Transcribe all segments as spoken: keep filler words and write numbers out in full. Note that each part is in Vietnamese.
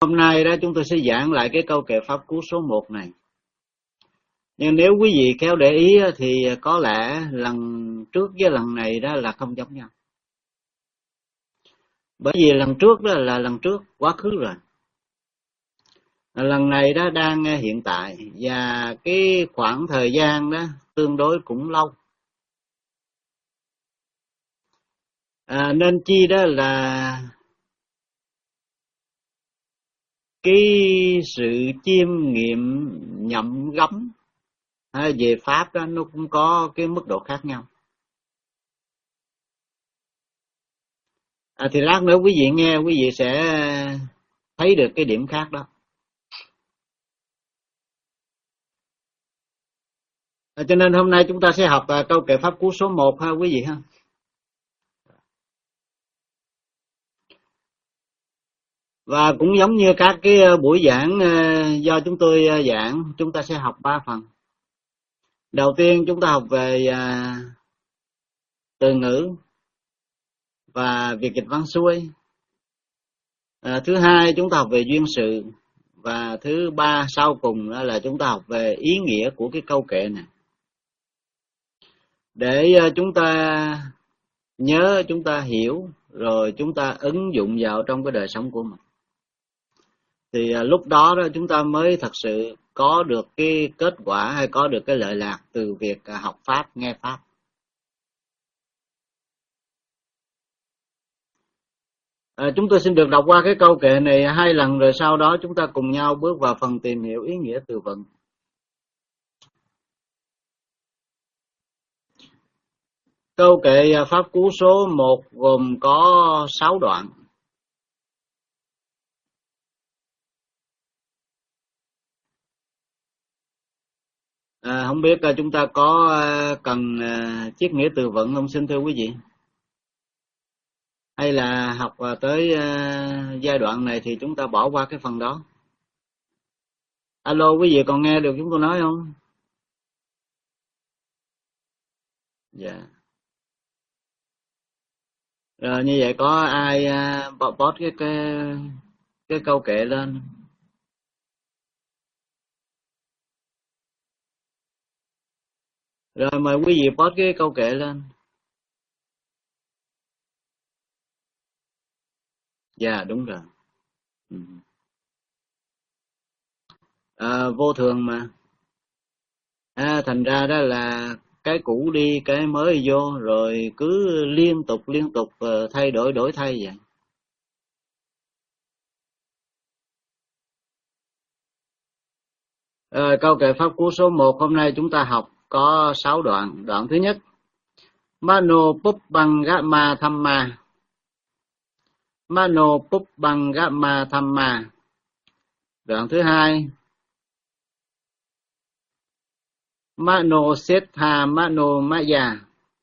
Hôm nay đó chúng tôi sẽ giảng lại cái câu kệ pháp cú số một này. Nhưng nếu quý vị khéo để ý thì có lẽ lần trước với lần này đó là không giống nhau. Bởi vì lần trước đó là lần trước quá khứ rồi. Lần này đó đang hiện tại và cái khoảng thời gian đó tương đối cũng lâu. À, nên chi đó là cái sự chiêm nghiệm nhậm gấm về pháp đó nó cũng có cái mức độ khác nhau. À, thì lát nữa quý vị nghe quý vị sẽ thấy được cái điểm khác đó. À, cho nên hôm nay chúng ta sẽ học à, câu kệ pháp cú số một ha quý vị ha. Và cũng giống như các cái buổi giảng do chúng tôi giảng, chúng ta sẽ học ba phần. Đầu tiên chúng ta học về à, từ ngữ và việc dịch văn xuôi. À, thứ hai chúng ta học về duyên sự. Và thứ ba sau cùng đó là chúng ta học về ý nghĩa của cái câu kệ này. Để chúng ta nhớ, chúng ta hiểu, rồi chúng ta ứng dụng vào trong cái đời sống của mình. Thì lúc đó đó chúng ta mới thật sự có được cái kết quả hay có được cái lợi lạc từ việc học Pháp, nghe Pháp. À, chúng tôi xin được đọc qua cái câu kệ này hai lần rồi sau đó chúng ta cùng nhau bước vào phần tìm hiểu ý nghĩa từ vựng. Câu kệ pháp cú số một gồm có sáu đoạn. À, không biết chúng ta có cần chiếc nghĩa từ vựng không xin thưa quý vị? Hay là học tới giai đoạn này thì chúng ta bỏ qua cái phần đó? Alo, quý vị còn nghe được chúng tôi nói không? Dạ. Rồi như vậy có ai post cái cái cái câu kệ lên? Rồi mời quý vị post cái câu kệ lên. Dạ đúng rồi. Ừ. À, vô thường mà. À, thành ra đó là cái cũ đi cái mới vô rồi cứ liên tục liên tục thay đổi đổi thay vậy. À, câu kệ pháp cú số một hôm nay chúng ta học có sáu đoạn. Đoạn thứ nhất, Mano Pubbangama Thamma. Mano Pubbangama Thamma. Đoạn thứ hai, Mano Setha Mano Maya.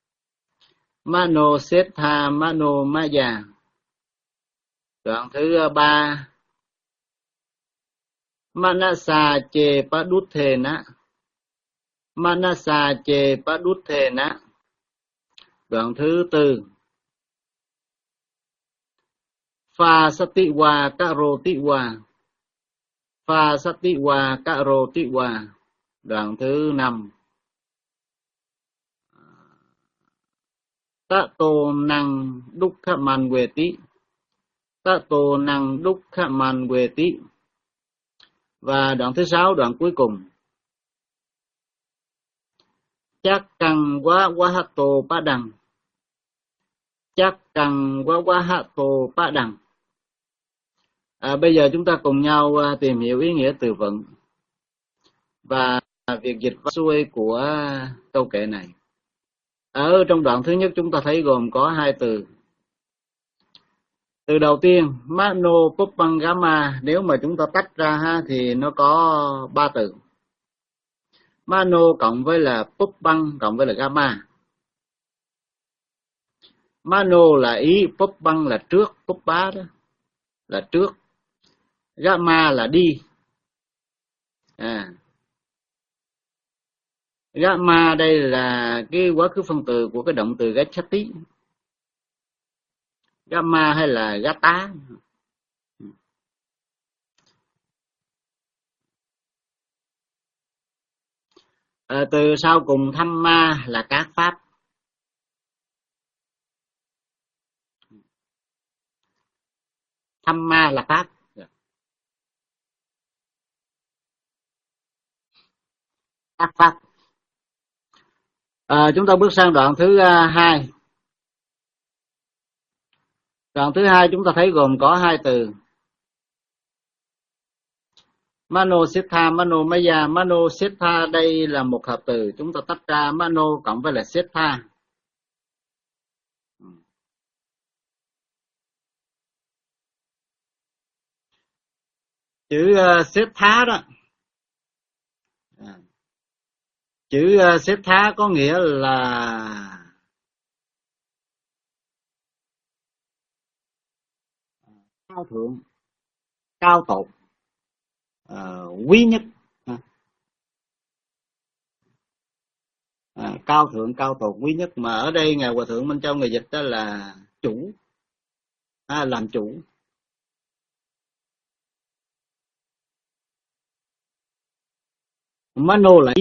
Mano Setha Mano Maya. Đoạn thứ ba, Manasa che Paduthena. Manasa che Paduthena. Đoạn thứ tư, Pha Satiwa Karotiwa. Pha Satiwa Karotiwa. Đoạn thứ năm, Tato năng Dukkha Manveti. Tato năng Dukkha Manveti. Và đoạn thứ sáu, đoạn cuối cùng, Chắc căng quá quá hát tô bá đằng. Chắc căng quá quá hát tô bá đằng. À, bây giờ chúng ta cùng nhau tìm hiểu ý nghĩa từ vựng và việc dịch văn xuôi của câu kệ này. Ở trong đoạn thứ nhất chúng ta thấy gồm có hai từ. Từ đầu tiên, Mano Pubbangama, nếu mà chúng ta tách ra ha thì nó có ba từ. Mano cộng với là Pubbang cộng với là Gama. Mano là ý, Pubbang là trước, Pubba đó là trước. Gama là đi. À. Gama đây là cái quá khứ phân từ của cái động từ gachati. Gama hay là gata. À, từ sau cùng thăm ma là các pháp. Thăm ma là pháp. Các pháp. À, chúng ta bước sang đoạn thứ uh, hai. Đoạn thứ hai chúng ta thấy gồm có hai từ. Mano Siddha, Mano Maya. Mano Siddha đây là một hợp từ, chúng ta tách ra Mano cộng với là Siddha. Chữ uh, Siddha đó, à, chữ uh, Siddha có nghĩa là cao thượng, cao tột, uh, quý nhất. À, cao thượng, cao tột, quý nhất, mà ở đây ngài Hòa thượng Minh Châu người dịch đó là chủ, à, làm chủ. Mano là ý.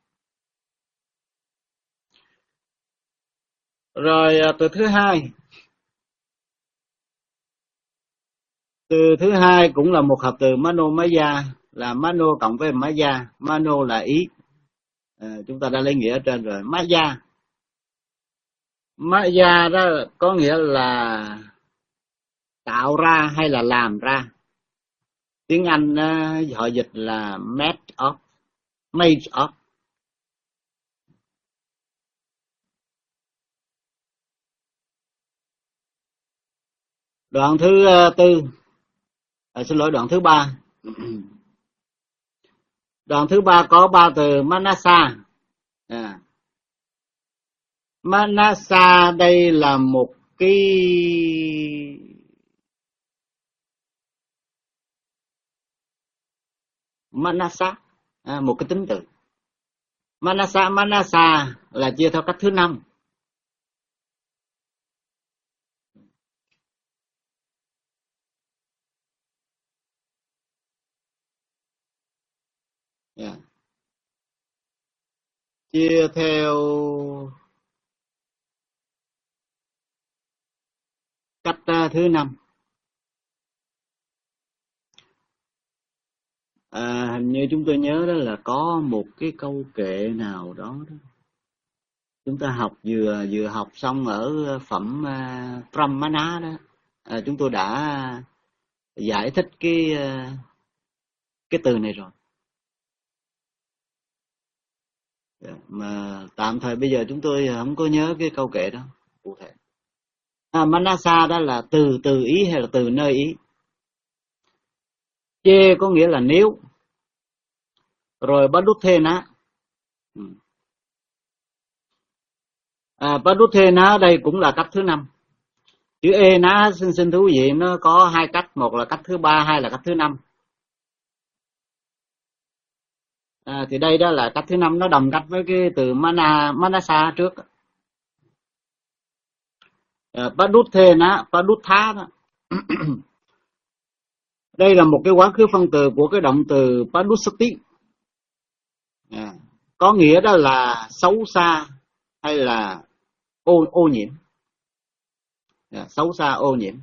Rồi từ thứ hai, từ thứ hai cũng là một hợp từ Mano Maya, là Mano cộng với Maya. Mano là ý, à, chúng ta đã lấy nghĩa ở trên rồi. Maya, Maya đó có nghĩa là tạo ra hay là làm ra. Tiếng Anh uh, họ dịch là made of, made of. Đoạn thứ uh, tư, à, xin lỗi, đoạn thứ ba. Đoạn thứ ba có ba từ Manasa. À, Manasa đây là một cái Manasa, à, một cái tính từ. Manasa, Manasa là chia theo cách thứ năm. Yeah. Chia theo cách uh, thứ năm. À, hình như chúng tôi nhớ đó là có một cái câu kệ nào đó, đó. Chúng ta học vừa vừa học xong ở phẩm uh, Pramana đó, à, chúng tôi đã giải thích cái uh, cái từ này rồi. Yeah. Mà tạm thời bây giờ chúng tôi không có nhớ cái câu kệ đó cụ thể. À, Manasa đó là từ từ ý hay là từ nơi ý. Chê có nghĩa là nếu. Rồi Paduthena. À, Paduthena đây cũng là cách thứ năm. Chữ E ná xin xin thú vị, nó có hai cách, một là cách thứ ba, hai là cách thứ năm. À, thì đây đó là cách thứ năm, nó đồng cách với cái từ mana, Manasa trước. À, Paduthena, Padutha đó. Đây là một cái quá khứ phân từ của cái động từ Padusati. À, có nghĩa đó là xấu xa hay là ô, ô nhiễm. À, xấu xa, ô nhiễm.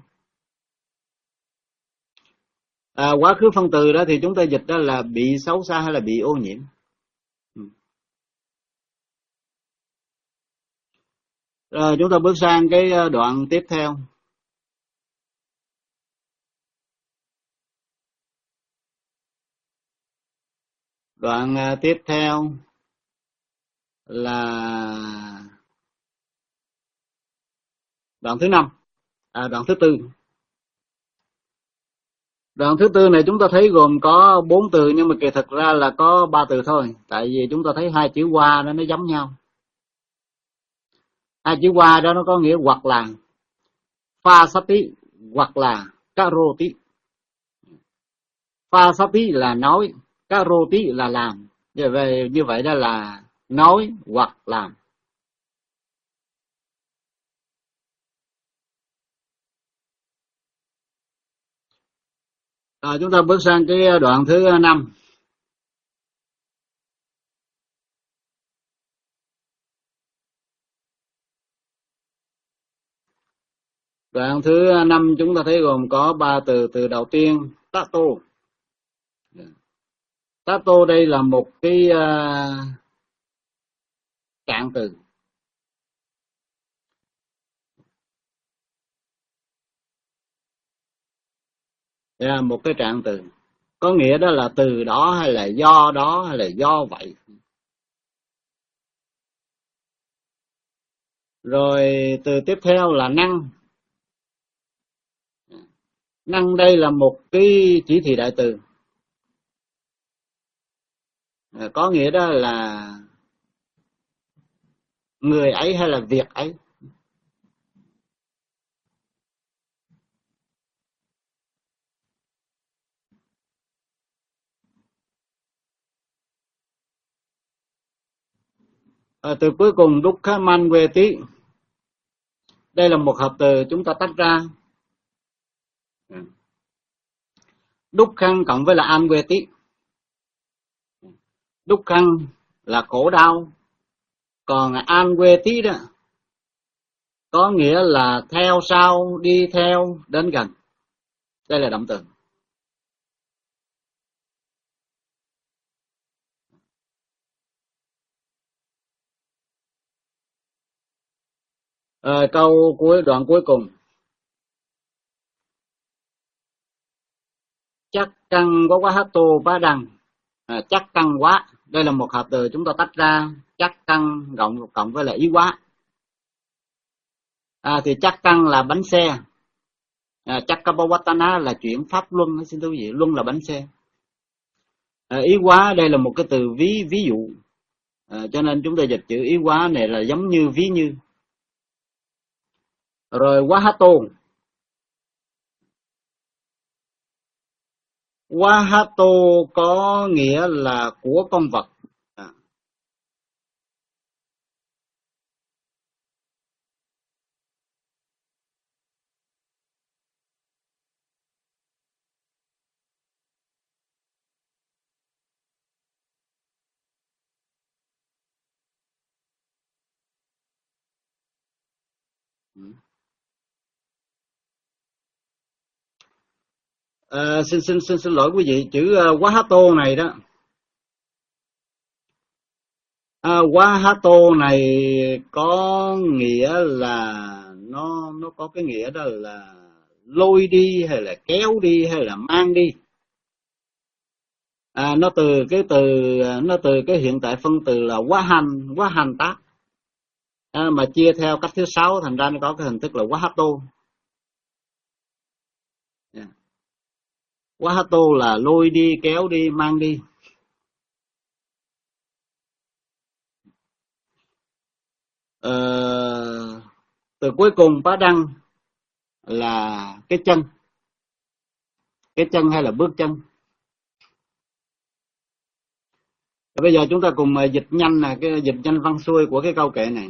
À, quá khứ phân từ đó thì chúng ta dịch đó là bị xấu xa hay là bị ô nhiễm. Rồi chúng ta bước sang cái đoạn tiếp theo. Đoạn tiếp theo là đoạn thứ năm, à, đoạn thứ tư. Đoạn thứ tư này chúng ta thấy gồm có bốn từ, nhưng mà kỳ thực ra là có ba từ thôi, tại vì chúng ta thấy hai chữ qua đó nó giống nhau. Hai chữ qua đó nó có nghĩa hoặc là Phasati hoặc là Karoti. Phasati là nói, Karoti là làm. Như vậy, như vậy đó là nói hoặc làm. Rồi chúng ta bước sang cái đoạn thứ năm. Đoạn thứ năm chúng ta thấy gồm có ba từ. Từ đầu tiên tato. Tato đây là một cái uh, trạng từ. Yeah, một cái trạng từ. Có nghĩa đó là từ đó hay là do đó hay là do vậy. Rồi từ tiếp theo là năng. Năng đây là một cái chỉ thị đại từ. À, có nghĩa đó là người ấy hay là việc ấy. À, từ cuối cùng dukkha manveti. Đây là một hợp từ chúng ta tách ra. Dukkhan cộng với là anveti. Dukkhan là khổ đau, còn anveti đó có nghĩa là theo sau, đi theo, đến gần. Đây là động từ. À, câu cuối, đoạn cuối cùng. Chắc căng có quá hát tô bá đăng. À, chắc căng quá. Đây là một hợp từ chúng ta tách ra. Chắc căng cộng, cộng với là ý quá. À, thì chắc căng là bánh xe. À, chắc kapawatana là chuyển pháp luân. Xin thưa quý vị, luân là bánh xe. À, ý quá đây là một cái từ ví ví dụ. À, cho nên chúng ta dịch chữ ý quá này là giống như ví như. Rồi wahato. Wahato có nghĩa là của con vật. À. À, xin xin xin xin lỗi quý vị, chữ uh, wahato này đó. À, wahato này có nghĩa là nó nó có cái nghĩa đó là lôi đi hay là kéo đi hay là mang đi. À, nó từ cái từ nó từ cái hiện tại phân từ là wahan, wahan tác. À, mà chia theo cách thứ sáu thành ra nó có cái hình thức là wahato. Yeah. Wahato là lôi đi, kéo đi, mang đi. Ờ, từ cuối cùng bá đăng là cái chân. Cái chân hay là bước chân. Bây giờ chúng ta cùng dịch nhanh là cái dịch nhanh văn xuôi của cái câu kệ này.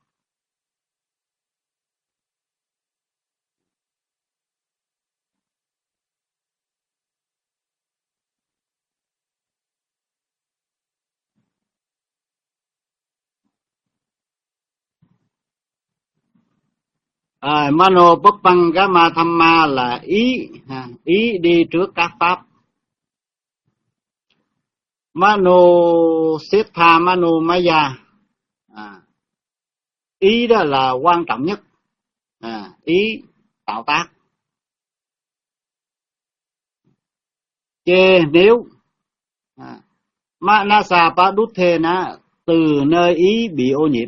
À, mano Puppangama Thamma là ý, ý đi trước các pháp. Mano Siddha Mano Maya, à, ý đó là quan trọng nhất. À, ý tạo tác. Chê nếu, à, Manasa Paduthena từ nơi ý bị ô nhiễm.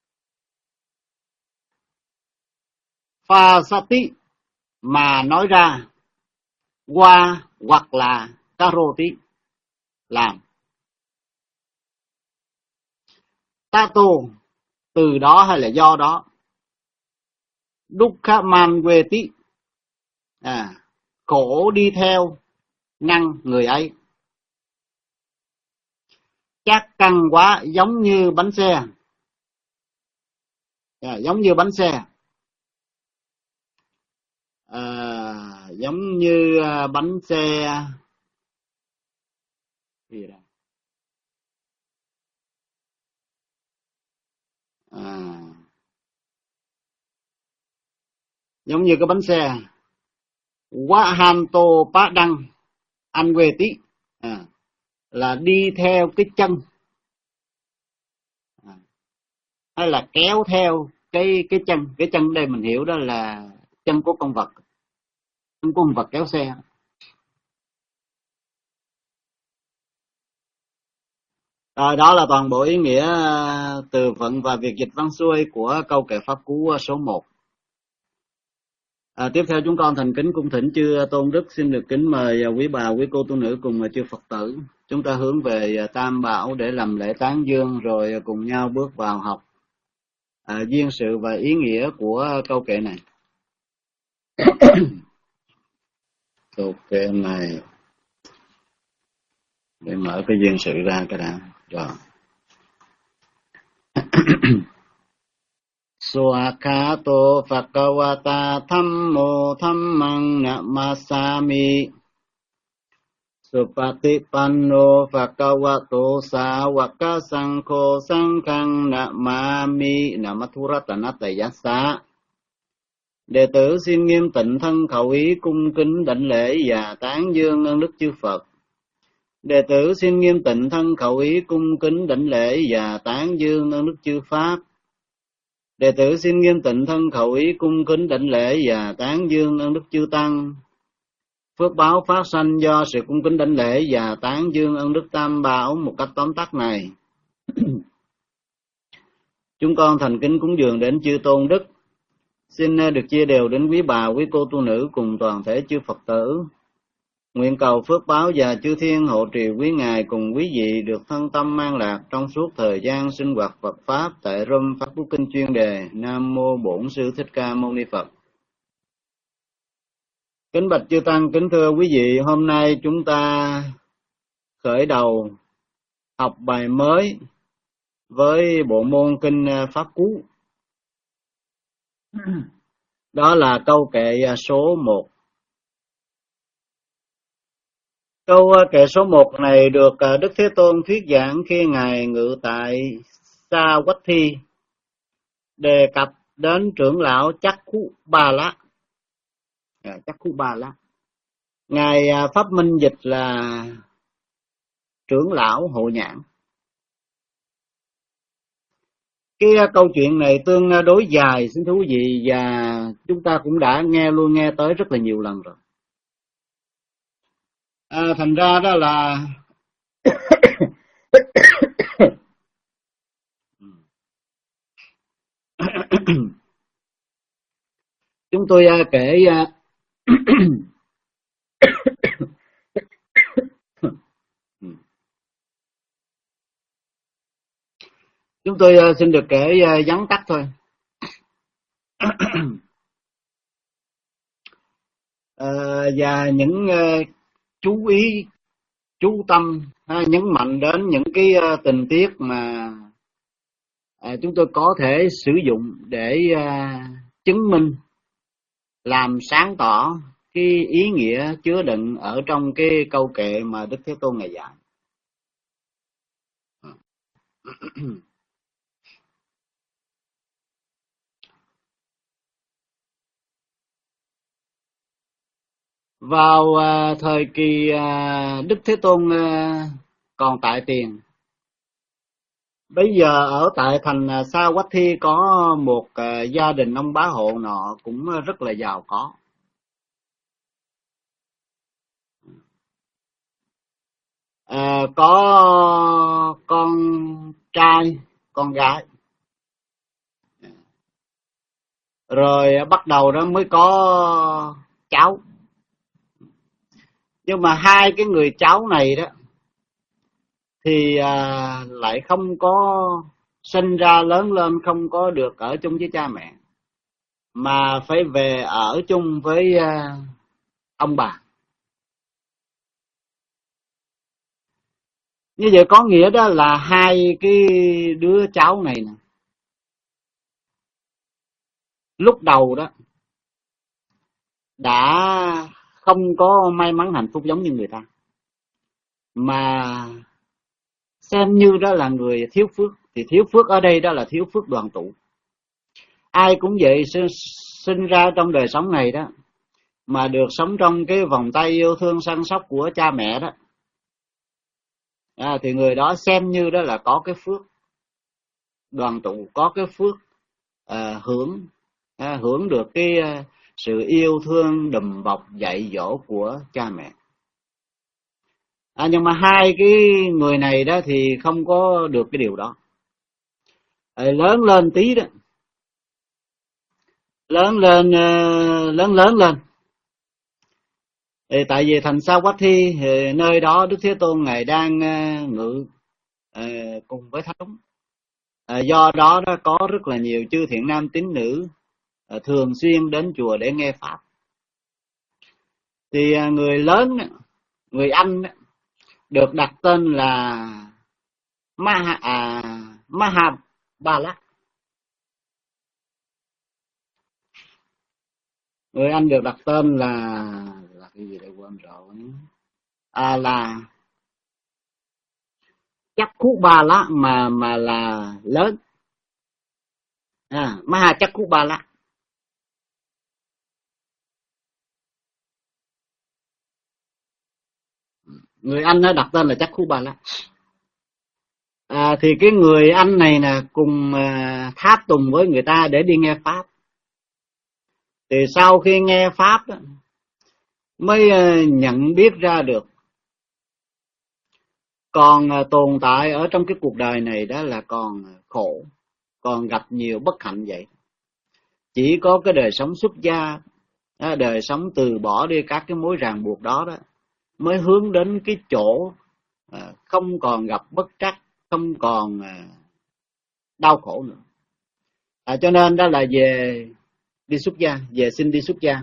Phasati mà nói ra, qua hoặc là karoti làm. Tato từ đó hay là do đó. Dukkha manveti, à, khổ đi theo năng người ấy. Chắc căng quá giống như bánh xe. À, giống như bánh xe. À, giống như bánh xe gì đó. À, giống như cái bánh xe. Wahanto padang anweti, à, là đi theo cái chân, à, hay là kéo theo cái cái chân. Cái chân đây mình hiểu đó là chân của con vật, chân của con vật kéo xe. Rồi, đó là toàn bộ ý nghĩa từ vựng và việc dịch văn xuôi của câu kệ pháp cú số một. À, tiếp theo chúng con thành kính cung thỉnh chư tôn đức, xin được kính mời quý bà, quý cô tu nữ cùng chư Phật tử. Chúng ta hướng về Tam Bảo để làm lễ tán dương, rồi cùng nhau bước vào học à, duyên sự và ý nghĩa của câu kệ này. Câu kệ này để mở cái duyên sự ra cái đã. Rồi. Suakato Phakawata Thammo Thammang Namasami Supatipanno Phakawato Sawaka Sankho Sankhang Namami Namathuratanattayassa. Đệ tử xin nghiêm tịnh thân khẩu ý cung kính đảnh lễ và tán dương ơn đức chư Phật. Đệ tử xin nghiêm tịnh thân khẩu ý cung kính đảnh lễ và tán dương ơn đức chư Pháp. Đệ tử xin nghiêm tịnh thân khẩu ý cung kính đảnh lễ và tán dương ơn đức chư Tăng. Phước báo phát sanh do sự cung kính đảnh lễ và tán dương ơn đức Tam Bảo một cách tóm tắt này. Chúng con thành kính cúng dường đến chư tôn đức, xin được chia đều đến quý bà, quý cô tu nữ cùng toàn thể chư Phật tử. Nguyện cầu phước báo và chư thiên hộ trì quý ngài cùng quý vị được thân tâm an lạc trong suốt thời gian sinh hoạt Phật Pháp tại Room Pháp Quốc Kinh chuyên đề. Nam Mô Bổn Sư Thích Ca Mâu Ni Phật. Kính bạch chư Tăng, kính thưa quý vị, hôm nay chúng ta khởi đầu học bài mới với bộ môn Kinh Pháp Cú. Đó là câu kệ số một. Câu kệ số một này được Đức Thế Tôn thuyết giảng khi Ngài ngự tại Savatthi, đề cập đến trưởng lão Chakkhubala. À, Chakkhubala. Ngài pháp minh dịch là trưởng lão hộ nhãn. Cái câu chuyện này tương đối dài, xin thưa quý vị, và chúng ta cũng đã nghe luôn nghe tới rất là nhiều lần rồi. À, thành ra đó là chúng tôi kể chúng tôi xin được kể vắn tắt thôi. À, và những chú ý, chú tâm nhấn mạnh đến những cái tình tiết mà chúng tôi có thể sử dụng để chứng minh, làm sáng tỏ cái ý nghĩa chứa đựng ở trong cái câu kệ mà Đức Thế Tôn Ngài dạy. Vào uh, thời kỳ uh, Đức Thế Tôn uh, còn tại tiền, bây giờ ở tại thành uh, Savatthi có một uh, gia đình ông bá hộ nọ cũng rất là giàu có. Uh, có con trai, con gái. Rồi uh, bắt đầu đó mới có cháu. Nhưng mà hai cái người cháu này đó thì à, lại không có sinh ra lớn lên, không có được ở chung với cha mẹ, mà phải về ở chung với à, ông bà. Như vậy có nghĩa đó là hai cái đứa cháu này nè, lúc đầu đó đã không có may mắn hạnh phúc giống như người ta, mà xem như đó là người thiếu phước. Thì thiếu phước ở đây đó là thiếu phước đoàn tụ. Ai cũng vậy, sinh ra trong đời sống này đó, mà được sống trong cái vòng tay yêu thương săn sóc của cha mẹ đó, à, thì người đó xem như đó là có cái phước đoàn tụ, có cái phước à, hưởng à, hưởng được cái à, sự yêu thương đùm bọc dạy dỗ của cha mẹ. À, nhưng mà hai cái người này đó thì không có được cái điều đó. À, lớn lên tí đó, lớn lên lớn lớn lên thì tại vì thành Savatthi thì nơi đó Đức Thế Tôn ngài đang ngự cùng với thánh chúng, do đó đó có rất là nhiều chư thiện nam tín nữ thường xuyên đến chùa để nghe pháp. Thì người lớn, người anh được đặt tên là Maha à, Mahabala. Người anh được đặt tên là là cái gì đây quên rồi, à, là chắc khúc ba lá mà mà là lớn, à, Maha chắc khúc ba lá. Người anh nó đặt tên là chắc khúc ba lá. À, thì cái người anh này nè cùng à, tháp tùng với người ta để đi nghe pháp. Thì sau khi nghe pháp đó, mới à, nhận biết ra được còn à, tồn tại ở trong cái cuộc đời này đó là còn khổ, còn gặp nhiều bất hạnh vậy. Chỉ có cái đời sống xuất gia, đời sống từ bỏ đi các cái mối ràng buộc đó đó, mới hướng đến cái chỗ không còn gặp bất trắc, không còn đau khổ nữa. À, cho nên đó là về đi xuất gia, về xin đi xuất gia.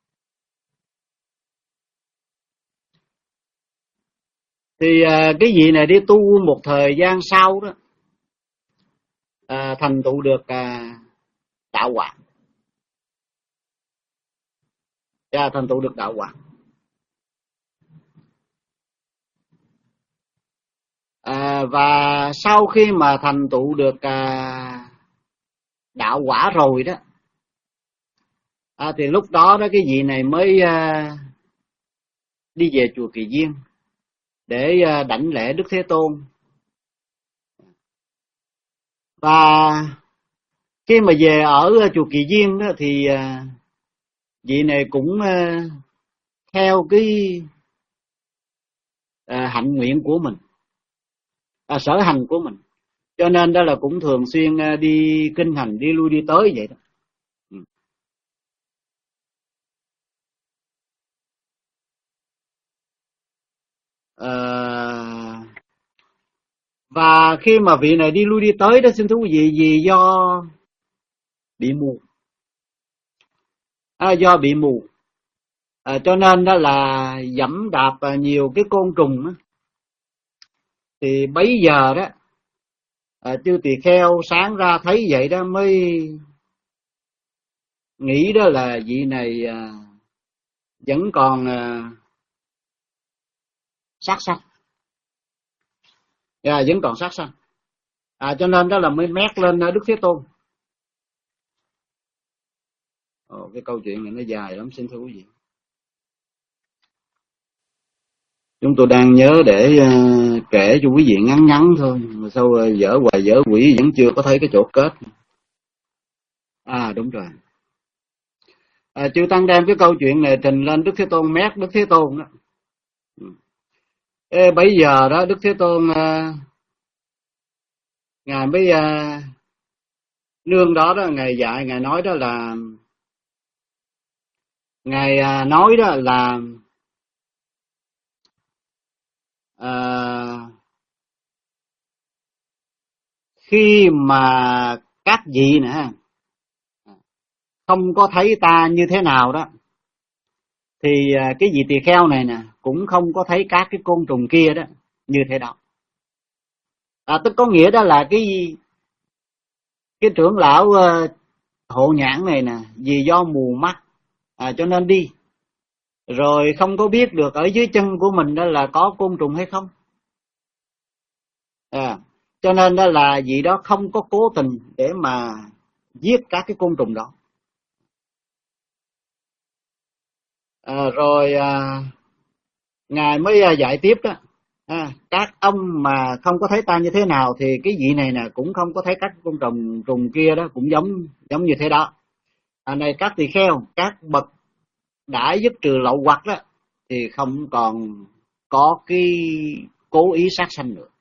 Thì cái vị này đi tu một thời gian sau đó, à, thành tựu được à, đạo quả. Và thành tựu được đạo quả. À, và sau khi mà thành tựu được à, đạo quả rồi đó, à, thì lúc đó đó cái vị này mới à, đi về chùa Kỳ Viên để à, đảnh lễ Đức Thế Tôn. Và khi mà về ở chùa Kỳ Viên đó thì à, vị này cũng à, theo cái à, hạnh nguyện của mình, à, sở hành của mình, cho nên đó là cũng thường xuyên à, đi kinh hành, đi lui đi tới vậy đó. Ừ. À, và khi mà vị này đi lui đi tới đó, xin thú vị, vì do bị mù, à, do bị mù, à, cho nên đó là dẫm đạp nhiều cái côn trùng đó. Thì bấy giờ đó à, chư tỳ kheo sáng ra thấy vậy đó mới nghĩ đó là vị này à, vẫn còn à, sát sanh, à, vẫn còn sát sanh, à, cho nên đó là mới mét lên Đức Thế Tôn. Ồ, cái câu chuyện này nó dài lắm, xin thưa quý vị. Chúng tôi đang nhớ để uh, kể cho quý vị ngắn ngắn thôi, mà sao uh, dở hoài dở quỷ vẫn chưa có thấy cái chỗ kết. À đúng rồi. À, chư Tăng đem cái câu chuyện này trình lên Đức Thế Tôn, mét Đức Thế Tôn đó. Ê, bây giờ đó Đức Thế Tôn uh, ngài mới uh, nương đó đó, ngài dạy, ngài nói đó là ngài uh, nói đó là uh, khi mà các vị nè không có thấy ta như thế nào đó, thì cái vị tỳ kheo này nè cũng không có thấy các cái côn trùng kia đó như thế đó. À, tức có nghĩa đó là cái cái trưởng lão uh, hộ nhãn này nè, vì do mù mắt à, cho nên đi rồi không có biết được ở dưới chân của mình đó là có côn trùng hay không. À, cho nên đó là vị đó không có cố tình để mà giết các cái côn trùng đó. À, rồi à, ngài mới à, dạy tiếp đó. À, các ông mà không có thấy ta như thế nào thì cái vị này nè cũng không có thấy các con trùng trùng kia đó cũng giống giống như thế đó. À, này các tỳ kheo, các bậc đã dứt trừ lậu hoặc đó thì không còn có cái cố ý sát sanh nữa.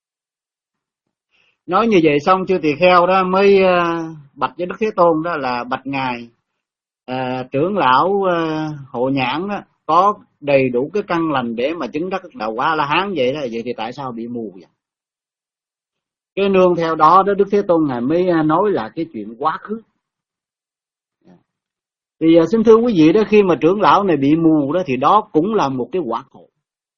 Nói như vậy xong chư tỳ kheo đó mới uh, bạch với Đức Thế Tôn đó là bạch ngài, uh, trưởng lão uh, Hộ Nhãn đó có đầy đủ cái căn lành để mà chứng đắc đạo quả La Hán vậy đó, vậy thì tại sao bị mù vậy? Cái nương theo đó đó Đức Thế Tôn ngài mới nói là cái chuyện quá khứ. Thì uh, xin thưa quý vị đó, khi mà trưởng lão này bị mù đó thì đó cũng là một cái quả khổ.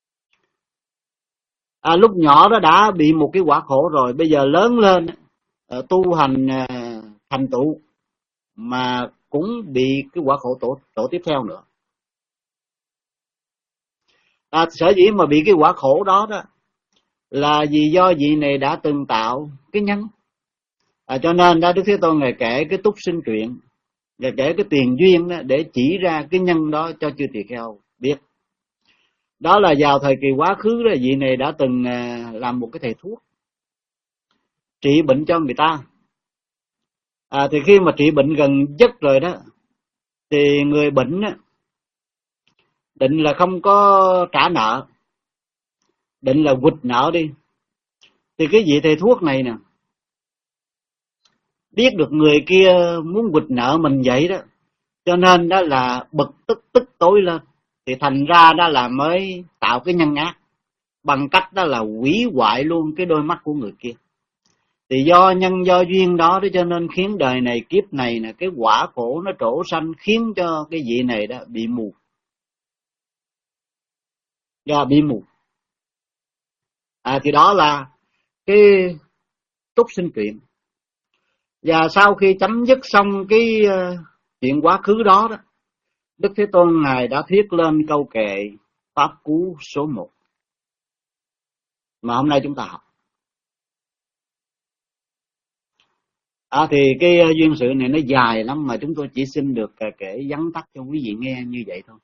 À, lúc nhỏ đó đã bị một cái quả khổ rồi, bây giờ lớn lên uh, tu hành uh, thành tựu mà cũng bị cái quả khổ tổ tổ tiếp theo nữa. À, sở dĩ mà bị cái quả khổ đó đó là vì do vị này đã từng tạo cái nhân. À, cho nên đó Đức Thế Tôn ngài kể cái túc sinh truyện và kể cái tiền duyên đó để chỉ ra cái nhân đó cho chư tỳ kheo biết. Đó là vào thời kỳ quá khứ đó, vị này đã từng làm một cái thầy thuốc trị bệnh cho người ta. À, thì khi mà trị bệnh gần dứt rồi đó thì người bệnh á, định là không có trả nợ, định là quỵt nợ đi. Thì cái vị thầy thuốc này nè biết được người kia muốn quỵt nợ mình vậy đó, cho nên đó là bực tức tức tối lên, thì thành ra đó là mới tạo cái nhân ác bằng cách đó là hủy hoại luôn cái đôi mắt của người kia. Thì do nhân do duyên đó đó cho nên khiến đời này kiếp này nè cái quả khổ nó trổ sanh, khiến cho cái vị này đó bị mù. Do bị mù. À, thì đó là cái túc sinh truyện. Và sau khi chấm dứt xong cái uh, chuyện quá khứ đó đó, Đức Thế Tôn ngài đã thuyết lên câu kệ pháp cú số một mà hôm nay chúng ta học. À, thì cái uh, duyên sự này nó dài lắm mà chúng tôi chỉ xin được uh, kể vắn tắt cho quý vị nghe như vậy thôi.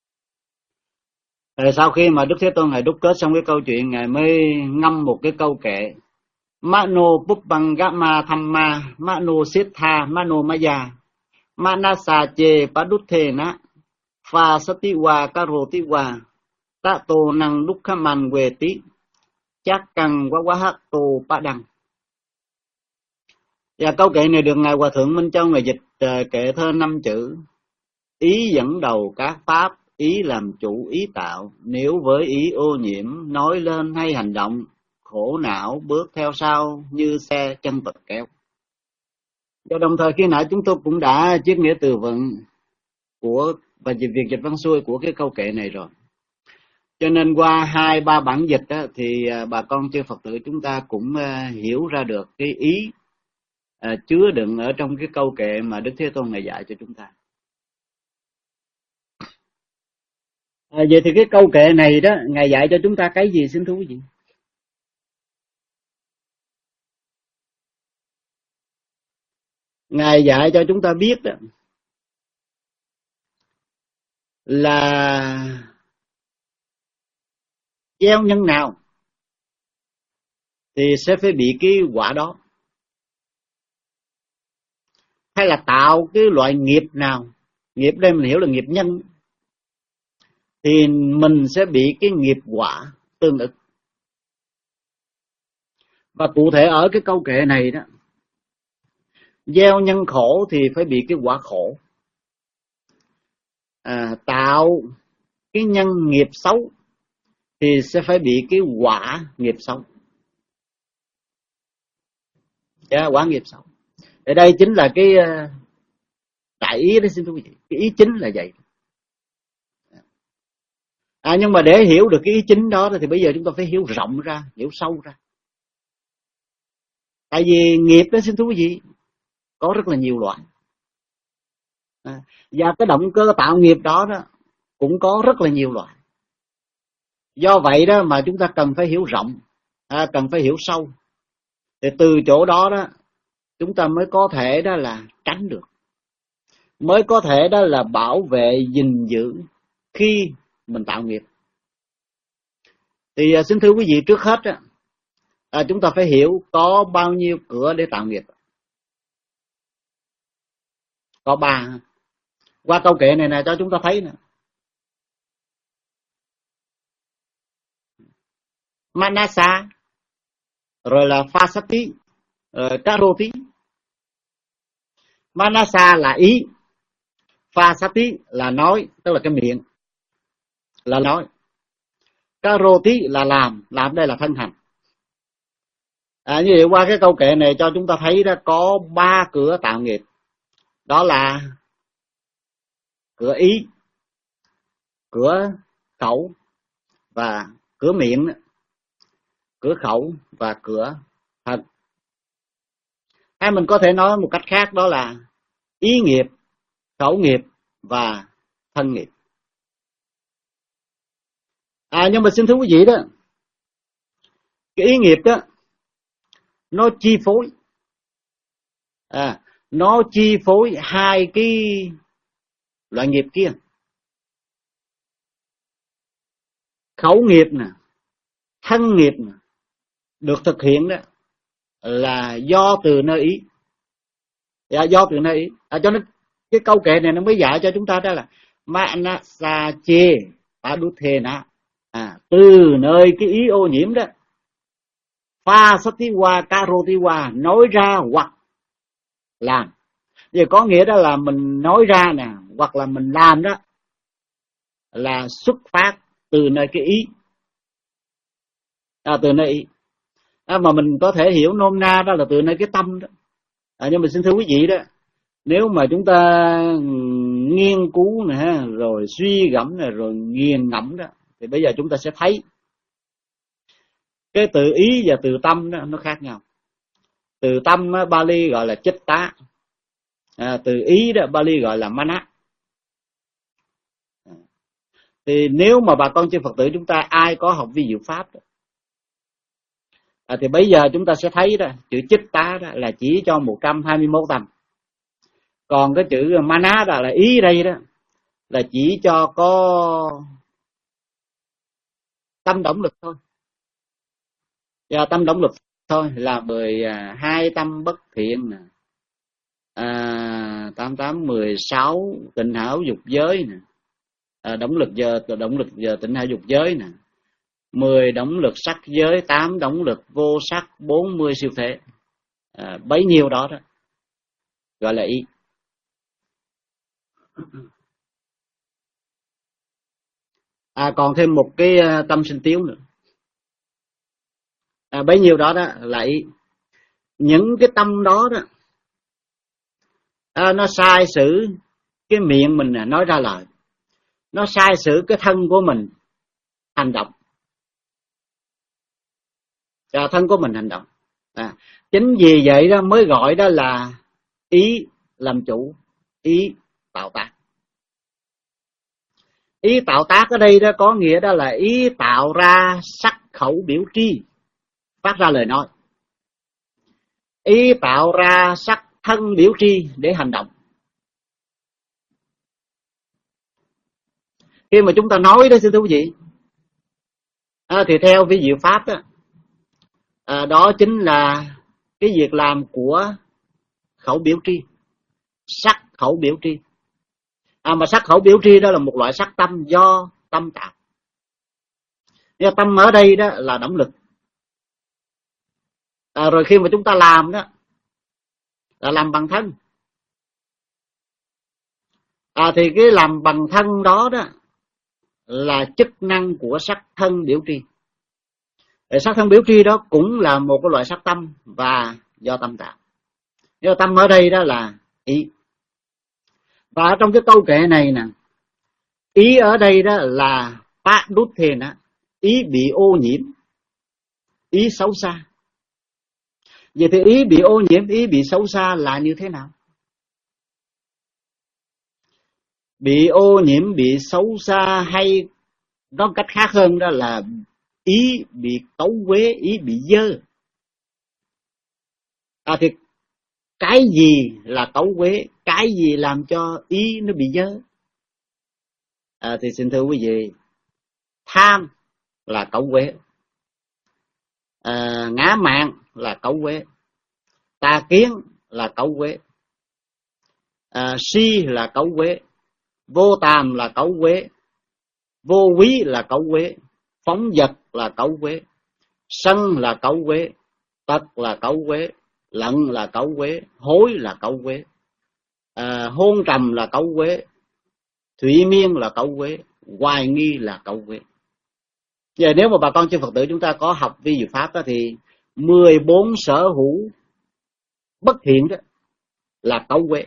Rồi sau khi mà Đức Thế Tôn ngài đúc kết xong cái câu chuyện, ngài mới ngâm một cái câu kệ: Mano Puppangama Thamma Mano Siddha Mano Maya Manasa Che Paduthena Pha Satiwa Karotiwa Tato Năng Dukhaman Queti Chắc Căng Quá Quá Hát Tô Bá Đăng. Và câu kệ này được ngài Hòa Thượng Minh Châu ngài dịch uh, kệ thơ năm chữ: ý dẫn đầu các pháp, ý làm chủ ý tạo, nếu với ý ô nhiễm nói lên hay hành động, khổ não bước theo sau như xe chân vật kéo. Và đồng thời khi nãy chúng tôi cũng đã chiết nghĩa từ vựng của và việc dịch văn xuôi của cái câu kệ này rồi, cho nên qua hai ba bản dịch đó, thì bà con chư Phật tử chúng ta cũng hiểu ra được cái ý à, chứa đựng ở trong cái câu kệ mà Đức Thế Tôn này dạy cho chúng ta. À, vậy thì cái câu kệ này đó ngài dạy cho chúng ta cái gì xin thưa quý vị? Ngài dạy cho chúng ta biết đó là gieo nhân nào thì sẽ phải bị cái quả đó, hay là tạo cái loại nghiệp nào, nghiệp đây mình hiểu là nghiệp nhân, thì mình sẽ bị cái nghiệp quả tương ứng. Và cụ thể ở cái câu kệ này đó, gieo nhân khổ thì phải bị cái quả khổ, à, tạo cái nhân nghiệp xấu thì sẽ phải bị cái quả nghiệp xấu. Yeah, quả nghiệp xấu. Ở đây chính là cái uh, đại ý đó xin thưa quý vị. Cái ý chính là vậy. À, nhưng mà để hiểu được cái ý chính đó thì bây giờ chúng ta phải hiểu rộng ra, hiểu sâu ra. Tại vì nghiệp đó xin thưa quý vị có rất là nhiều loại. À, và cái động cơ tạo nghiệp đó đó cũng có rất là nhiều loại. Do vậy đó mà chúng ta cần phải hiểu rộng, à, cần phải hiểu sâu. Thì từ chỗ đó đó chúng ta mới có thể đó là tránh được, mới có thể đó là bảo vệ, gìn giữ khi mình tạo nghiệp. Thì xin thưa quý vị, trước hết à, chúng ta phải hiểu có bao nhiêu cửa để tạo nghiệp. Có ba. Qua câu kệ này nè cho chúng ta thấy nè. Manasa, rồi là Phasati, rồi Karoti. Manasa là ý, Phasati là nói, tức là cái miệng, là nói. Karoti là làm, làm đây là thân hành. À, như vậy qua cái câu kệ này cho chúng ta thấy đó có ba cửa tạo nghiệp. Đó là cửa ý, cửa khẩu và cửa miệng, cửa khẩu và cửa thân. Hay mình có thể nói một cách khác, đó là ý nghiệp, khẩu nghiệp và thân nghiệp. À, nhưng mà xin thưa quý vị đó, cái ý nghiệp đó nó chi phối, à, nó chi phối hai cái loại nghiệp kia. Khẩu nghiệp nè, thân nghiệp nè, được thực hiện đó là do từ nơi ý, dạ, do từ nơi ý. À, cho nên cái câu kệ này nó mới dạy cho chúng ta đó là manasa che padutthena, à, từ nơi cái ý ô nhiễm đó, phasatiwa karotiwa, nói ra hoặc làm. Vậy có nghĩa đó là mình nói ra nè hoặc là mình làm đó là xuất phát từ nơi cái ý, à, từ nơi ý. À, mà mình có thể hiểu nôm na đó là từ nơi cái tâm đó. À, nhưng mà xin thưa quý vị đó, nếu mà chúng ta nghiên cứu nè, rồi suy gẫm nè, rồi nghiền ngẫm đó, thì bây giờ chúng ta sẽ thấy cái từ ý và từ tâm đó nó khác nhau. Từ tâm đó, Bali gọi là chitta, à, từ ý đó Bali gọi là mana. Thì nếu mà bà con chư Phật tử chúng ta ai có học vi diệu pháp đó, à, thì bây giờ chúng ta sẽ thấy đó, chữ chitta đó là chỉ cho một trăm hai mươi mốt tâm. Còn cái chữ mana đó là ý đây đó là chỉ cho có tâm động lực thôi. Và tâm động lực thôi là mười hai tâm bất thiện nè, à, tám tám mười sáu tịnh hảo dục giới nè, à, động lực giờ động lực giờ tịnh hảo dục giới nè, mười động lực sắc giới, tám động lực vô sắc, bốn mươi siêu thể, à, bấy nhiêu đó đó gọi là ý. À, còn thêm một cái tâm sinh tiếu nữa, à, bấy nhiêu đó đó là ý. Những cái tâm đó đó, à, nó sai sử cái miệng mình nói ra lời, nó sai sử cái thân của mình hành động, à, thân của mình hành động. À, chính vì vậy đó mới gọi đó là ý làm chủ, ý tạo tác. Ý tạo tác ở đây đó có nghĩa đó là ý tạo ra sắc khẩu biểu tri, phát ra lời nói. Ý tạo ra sắc thân biểu tri để hành động. Khi mà chúng ta nói đó xin thưa quý vị, à, thì theo vi diệu pháp đó, à, đó chính là cái việc làm của khẩu biểu tri, sắc khẩu biểu tri. À, mà sắc khẩu biểu tri đó là một loại sắc tâm do tâm tạo. Nhưng tâm ở đây đó là động lực. À, rồi khi mà chúng ta làm đó là làm bằng thân. À, thì cái làm bằng thân đó đó là chức năng của sắc thân biểu tri. Để sắc thân biểu tri đó cũng là một cái loại sắc tâm và do tâm tạo. Nhưng tâm ở đây đó là ý. Và trong cái câu kệ này nè, ý ở đây đó là padutthena, ý bị ô nhiễm, ý xấu xa. Vậy thì ý bị ô nhiễm, ý bị xấu xa là như thế nào? Bị ô nhiễm, bị xấu xa, hay nói cách khác hơn đó là ý bị cấu quế, ý bị dơ. À, thì cái gì là cấu quế, cái gì làm cho ý nó bị dơ? À, thì xin thưa quý vị, tham là cấu uế, à, ngã mạn là cấu uế, tà kiến là cấu uế, à, si là cấu uế, vô tàm là cấu uế, vô quý là cấu uế, phóng dật là cấu uế, sân là cấu uế, tật là cấu uế, lận là cấu uế, hối là cấu uế, à, hôn trầm là cấu uế, thủy miên là cấu uế, hoài nghi là cấu uế. Giờ nếu mà bà con chư Phật tử chúng ta có học vi diệu pháp đó, thì mười bốn sở hữu bất thiện đó là cấu uế,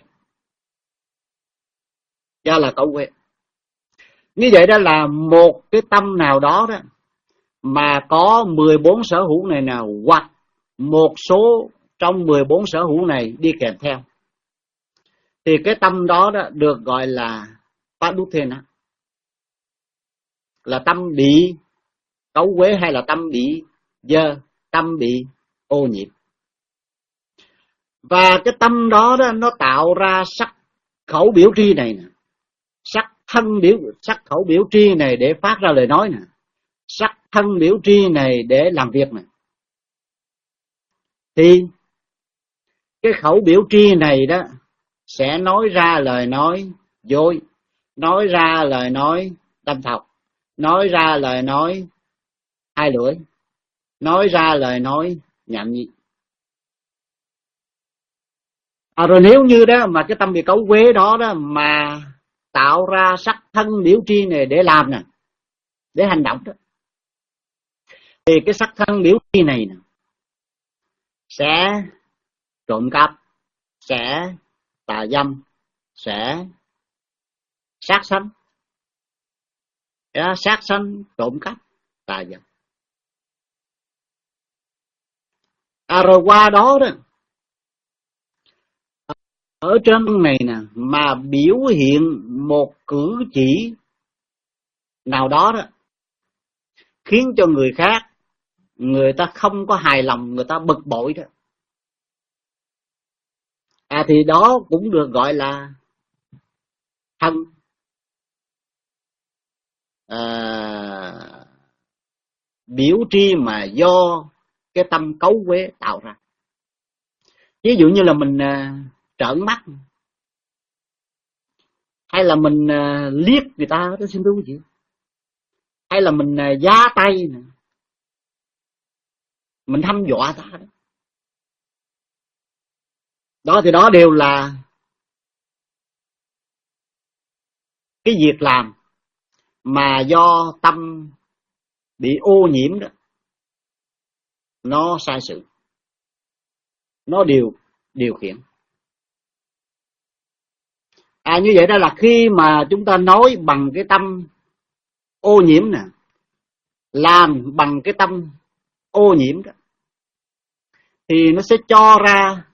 do là cấu uế. Như vậy đó là một cái tâm nào đó đó mà có mười bốn sở hữu này nào, hoặc một số trong mười bốn sở hữu này đi kèm theo, thì cái tâm đó, đó được gọi là Paduthena, là tâm bị cấu uế hay là tâm bị dơ, tâm bị ô nhiễm. Và cái tâm đó, đó nó tạo ra sắc khẩu biểu tri này nè, sắc thân biểu sắc khẩu biểu tri này để phát ra lời nói nè, sắc thân biểu tri này để làm việc nè. Thì cái khẩu biểu tri này đó sẽ nói ra lời nói dối, nói ra lời nói đâm thọc, nói ra lời nói hai lưỡi, nói ra lời nói nhảm nhí. À, rồi nếu như đó mà cái tâm bị cấu uế đó đó mà tạo ra sắc thân biểu tri này để làm nè, để hành động đó, thì cái sắc thân biểu tri này nè sẽ trộm cắp, sẽ tà dâm, sẽ sát sanh, sát sanh, trộm cắp, tà dâm. À, rồi qua đó đó, ở trên này nè mà biểu hiện một cử chỉ nào đó đó khiến cho người khác, người ta không có hài lòng, người ta bực bội đó, à thì đó cũng được gọi là thân, à, biểu tri mà do cái tâm cấu uế tạo ra. Ví dụ như là mình à, trợn mắt, hay là mình à, liếc người ta đó, xin thưa quý vị, hay là mình à, giá tay nè, mình hăm dọa ta đó. Đó thì đó đều là cái việc làm mà do tâm bị ô nhiễm đó, nó sai sự, nó điều điều khiển. À, như vậy đó là khi mà chúng ta nói bằng cái tâm ô nhiễm nè, làm bằng cái tâm ô nhiễm đó, thì nó sẽ cho ra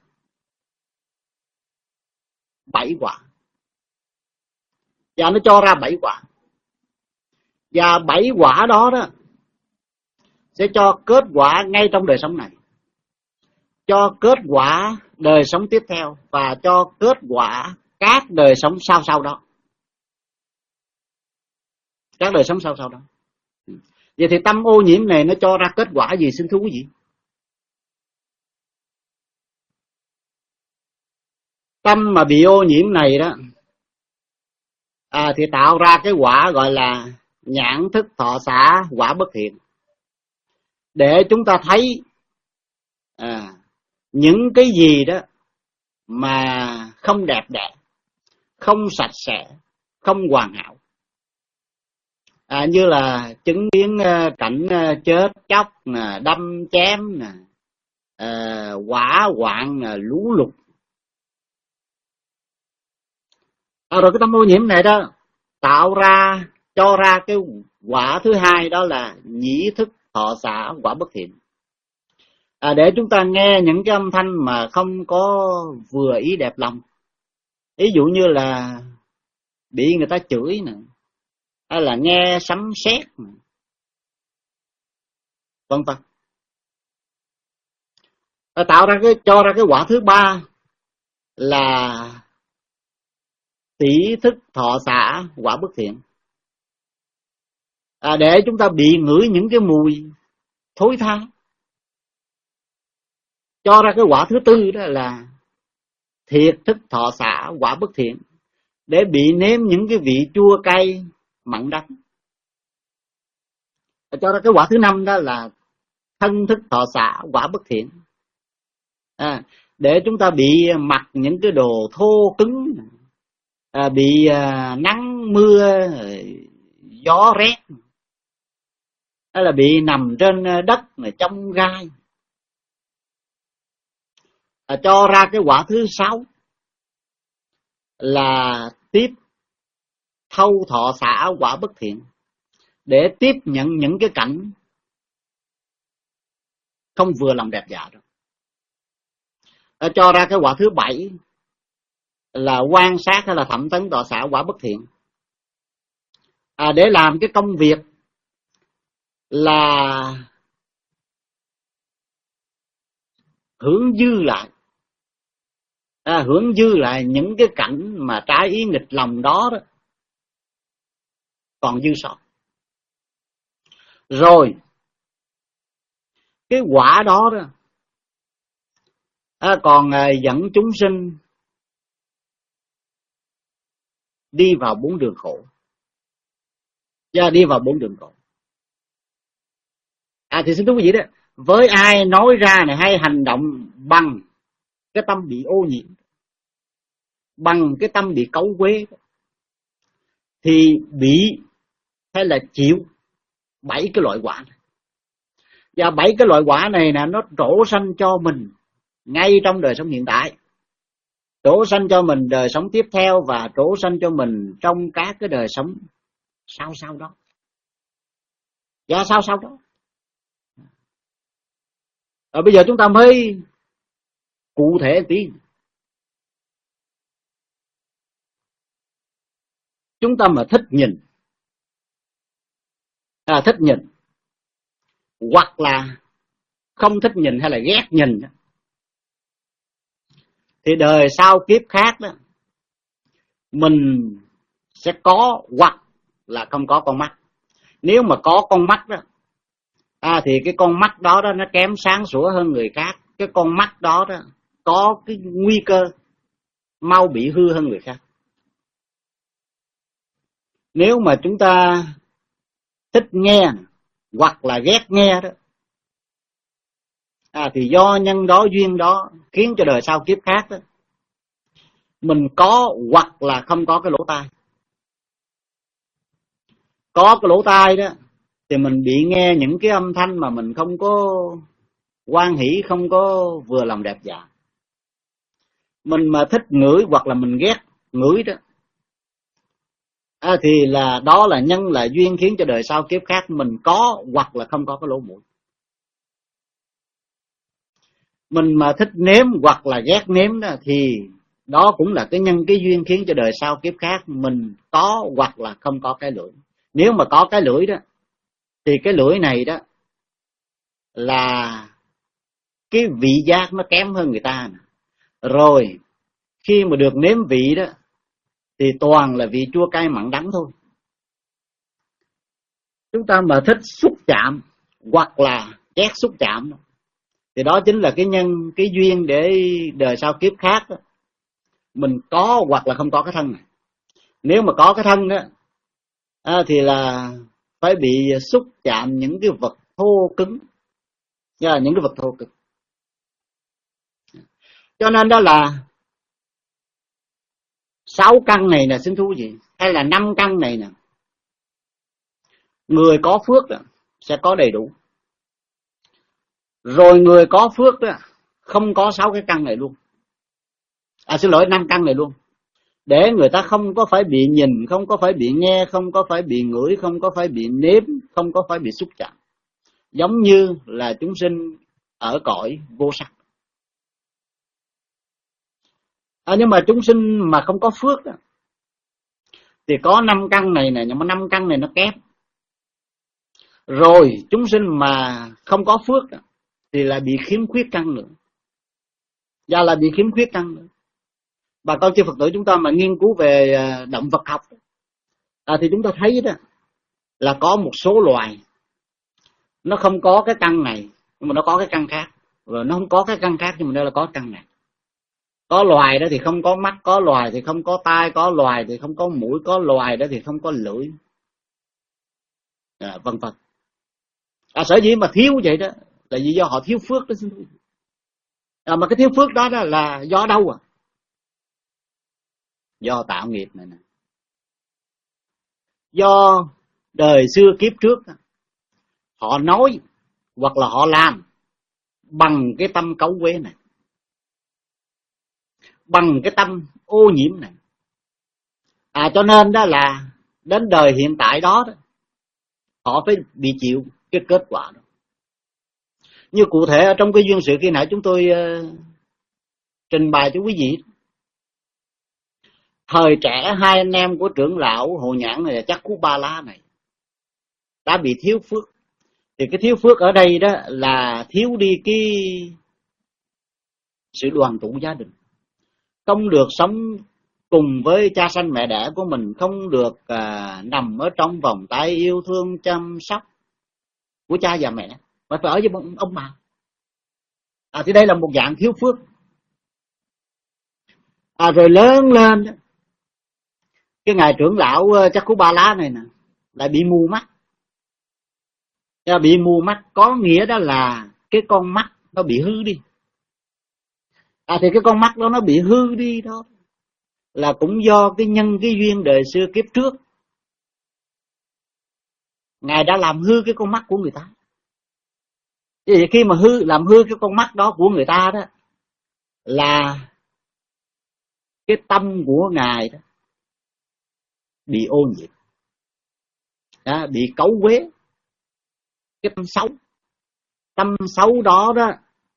bảy quả. Và nó cho ra bảy quả. Và bảy quả đó đó sẽ cho kết quả ngay trong đời sống này, cho kết quả đời sống tiếp theo, và cho kết quả các đời sống sau sau đó. Các đời sống sau sau đó. Vậy thì tâm ô nhiễm này nó cho ra kết quả gì, xin thưa quý vị? Tâm mà bị ô nhiễm này đó, à, thì tạo ra cái quả gọi là nhãn thức thọ xả quả bất thiện, để chúng ta thấy à, những cái gì đó mà không đẹp đẽ, không sạch sẽ, không hoàn hảo, à, như là chứng kiến uh, cảnh uh, chết chóc, uh, đâm chém, uh, hỏa hoạn, uh, lũ lụt. À, rồi cái tâm ô nhiễm này đó tạo ra, cho ra cái quả thứ hai, đó là nhĩ thức thọ xả quả bất thiện. À, để chúng ta nghe những cái âm thanh mà không có vừa ý đẹp lòng. Ví dụ như là bị người ta chửi nè, hay là nghe sấm sét nè, vân vân. À, tạo ra cái, cho ra cái quả thứ ba là tỷ thức thọ xả quả bất thiện. à, để chúng ta bị ngửi những cái mùi thối tha. Cho ra cái quả thứ tư đó là thiệt thức thọ xả quả bất thiện, để bị nếm những cái vị chua cay mặn đắng. Cho ra cái quả thứ năm đó là thân thức thọ xả quả bất thiện, à, để chúng ta bị mặc những cái đồ thô cứng, à, bị à, nắng mưa gió rét, hay là bị nằm trên đất trong gai. À, cho ra cái quả thứ sáu là tiếp thâu thọ xả quả bất thiện, để tiếp nhận những cái cảnh không vừa lòng đẹp dạ đó. À, cho ra cái quả thứ bảy là quan sát hay là thẩm tấn thọ xả quả bất thiện, à, để làm cái công việc là hưởng dư lại, à, hưởng dư lại những cái cảnh mà trái ý nghịch lòng đó đó còn dư sót. Rồi cái quả đó đó à, còn à, dẫn chúng sinh đi vào bốn đường khổ, và đi vào bốn đường khổ. À thì xin thú quý vị đó, với ai nói ra này hay hành động bằng cái tâm bị ô nhiễm, bằng cái tâm bị cấu quế, thì bị hay là chịu bảy cái loại quả này. Và bảy cái loại quả này là nó trổ sanh cho mình ngay trong đời sống hiện tại, trổ sanh cho mình đời sống tiếp theo, và trổ sanh cho mình trong các cái đời sống sau sau đó. Và sau sau đó. Rồi bây giờ chúng ta mới cụ thể tí. Chúng ta mà thích nhìn, à, thích nhìn, hoặc là không thích nhìn hay là ghét nhìn, thì đời sau kiếp khác đó mình sẽ có hoặc là không có con mắt. Nếu mà có con mắt đó, à, thì cái con mắt đó, đó nó kém sáng sủa hơn người khác. Cái con mắt đó, đó có cái nguy cơ mau bị hư hơn người khác. Nếu mà chúng ta thích nghe hoặc là ghét nghe đó, à, thì do nhân đó duyên đó khiến cho đời sau kiếp khác đó mình có hoặc là không có cái lỗ tai. Có cái lỗ tai đó thì mình bị nghe những cái âm thanh mà mình không có hoan hỷ, không có vừa lòng đẹp dạ. Mình mà thích ngửi hoặc là mình ghét ngửi đó, à, thì là đó là nhân là duyên khiến cho đời sau kiếp khác mình có hoặc là không có cái lỗ mũi. Mình mà thích nếm hoặc là ghét nếm đó, thì đó cũng là cái nhân cái duyên khiến cho đời sau kiếp khác mình có hoặc là không có cái lưỡi. Nếu mà có cái lưỡi đó, thì cái lưỡi này đó là cái vị giác nó kém hơn người ta. Rồi khi mà được nếm vị đó thì toàn là vị chua cay mặn đắng thôi. Chúng ta mà thích xúc chạm hoặc là ghét xúc chạm, thì đó chính là cái nhân cái duyên để đời sau kiếp khác đó, mình có hoặc là không có cái thân này. Nếu mà có cái thân đó, à, thì là phải bị xúc chạm những cái vật thô cứng, yeah, những cái vật thô cứng. Cho nên đó là sáu căn này là xin thú gì, hay là năm căn này nè, người có phước đó sẽ có đầy đủ. Rồi người có phước đó không có sáu cái căn này luôn, à xin lỗi năm căn này luôn, để người ta không có phải bị nhìn, không có phải bị nghe, không có phải bị ngửi, không có phải bị nếm, không có phải bị xúc chạm, giống như là chúng sinh ở cõi vô sắc. À, nhưng mà chúng sinh mà không có phước đó, thì có năm căn này nè, nhưng mà năm căn này nó kém. Rồi chúng sinh mà không có phước đó, thì là bị khiếm khuyết căn nữa, và là bị khiếm khuyết căn nữa. Bà con chư Phật tử chúng ta mà nghiên cứu về động vật học, à, thì chúng ta thấy đó, là có một số loài nó không có cái căn này nhưng mà nó có cái căn khác, rồi nó không có cái căn khác nhưng mà nó là có căn này. Có loài đó thì không có mắt, có loài thì không có tai, có loài thì không có mũi, có loài đó thì không có lưỡi, à, vân vân. À, sở dĩ mà thiếu vậy đó là vì do họ thiếu phước đó. À, mà cái thiếu phước đó, đó là do đâu à? Do tạo nghiệp này nè. Do đời xưa kiếp trước họ nói hoặc là họ làm bằng cái tâm cấu quế này, bằng cái tâm ô nhiễm này. À, cho nên đó là đến đời hiện tại đó, đó họ phải bị chịu cái kết quả đó. Như cụ thể ở trong cái duyên sự khi nãy chúng tôi uh, trình bày cho quý vị, thời trẻ hai anh em của trưởng lão Hồ Nhãn này, Chắc Cú Ba Lá này đã bị thiếu phước. Thì cái thiếu phước ở đây đó là thiếu đi cái sự đoàn tụ gia đình, không được sống cùng với cha sanh mẹ đẻ của mình, không được à, nằm ở trong vòng tay yêu thương chăm sóc của cha và mẹ, mà phải ở với ông, ông bà. À, thì đây là một dạng thiếu phước. À, rồi lớn lên cái ngài trưởng lão Chắc Cú Ba Lá này nè lại bị mù mắt. À, bị mù mắt có nghĩa đó là cái con mắt nó bị hư đi. À, thì cái con mắt đó nó bị hư đi đó là cũng do cái nhân cái duyên đời xưa kiếp trước ngài đã làm hư cái con mắt của người ta. Vì khi mà hư làm hư cái con mắt đó của người ta đó là cái tâm của ngài đó bị ô nhiễm, à, bị cấu quế cái tâm xấu. Tâm xấu đó đó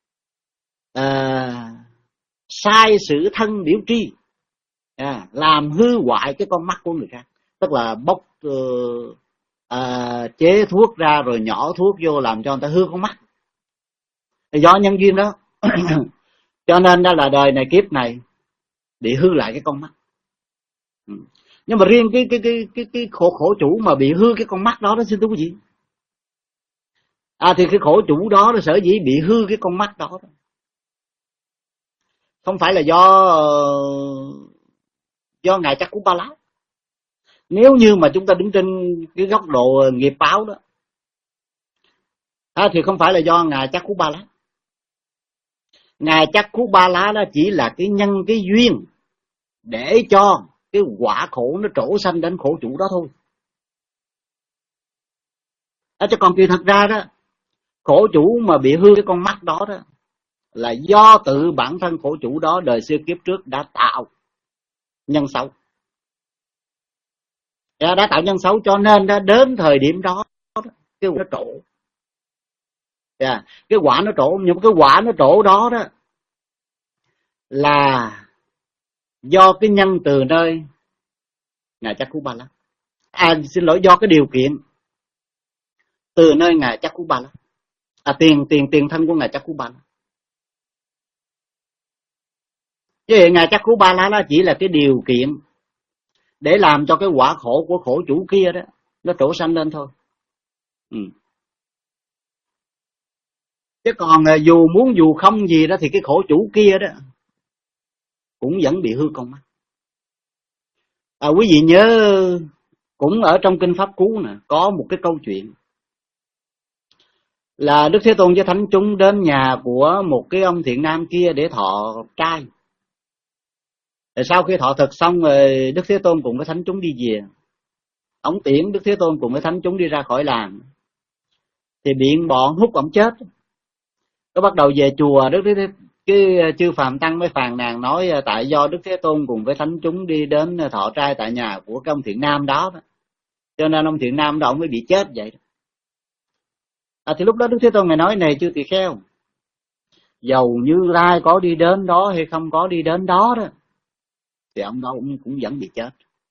à, sai sự thân biểu tri, à, làm hư hoại cái con mắt của người khác, tức là bốc uh, à, chế thuốc ra rồi nhỏ thuốc vô làm cho người ta hư con mắt. Do nhân duyên đó cho nên đó là đời này kiếp này bị hư lại cái con mắt. Nhưng mà riêng cái cái cái cái cái khổ khổ chủ mà bị hư cái con mắt đó đó, xin thưa quý vị, à, thì cái khổ chủ đó là sở dĩ bị hư cái con mắt đó, đó không phải là do do ngài Chắc Cú Ba Lá. Nếu như mà chúng ta đứng trên cái góc độ nghiệp báo đó, à, thì không phải là do ngài Chắc Cú Ba Lá. Ngài Chắc Cú Ba Lá đó chỉ là cái nhân cái duyên để cho cái quả khổ nó trổ sanh đến khổ chủ đó thôi. À, chứ còn kỳ thật ra đó, khổ chủ mà bị hư cái con mắt đó đó là do tự bản thân khổ chủ đó đời xưa kiếp trước đã tạo nhân xấu. Đã tạo nhân xấu cho nên đã đến thời điểm đó cái quả nó trổ. Yeah. Cái quả nó trổ, nhưng cái quả nó trổ đó đó là do cái nhân từ nơi ngài Chắc Cú Ba Lá. À, xin lỗi, do cái điều kiện từ nơi ngài Chắc Cú Ba Lá. À, tiền tiền tiền thân của ngài Chắc Cú Ba Lá. Chứ ngài Chắc Cú Ba Lá đó chỉ là cái điều kiện để làm cho cái quả khổ của khổ chủ kia đó nó trổ sanh lên thôi. Ừ. Chứ còn dù muốn dù không gì đó thì cái khổ chủ kia đó cũng vẫn bị hư con mắt. À, quý vị nhớ cũng ở trong kinh Pháp Cú nè, có một cái câu chuyện là Đức Thế Tôn với thánh chúng đến nhà của một cái ông thiện nam kia để thọ trai. Rồi sau khi thọ thực xong rồi Đức Thế Tôn cùng với thánh chúng đi về. Ông tiễn Đức Thế Tôn cùng với thánh chúng đi ra khỏi làng thì biện bọn hút ông chết. Có bắt đầu về chùa, Đức Thế cái chư Phàm Tăng mới phàn nàn nói tại do Đức Thế Tôn cùng với thánh chúng đi đến thọ trai tại nhà của cái ông thiện nam đó, cho nên ông thiện nam đó ông mới bị chết vậy. À, thì lúc đó Đức Thế Tôn ngài nói này chư tỳ kheo, dầu Như Lai có đi đến đó hay không có đi đến đó đó thì ông đó cũng, cũng vẫn bị chết.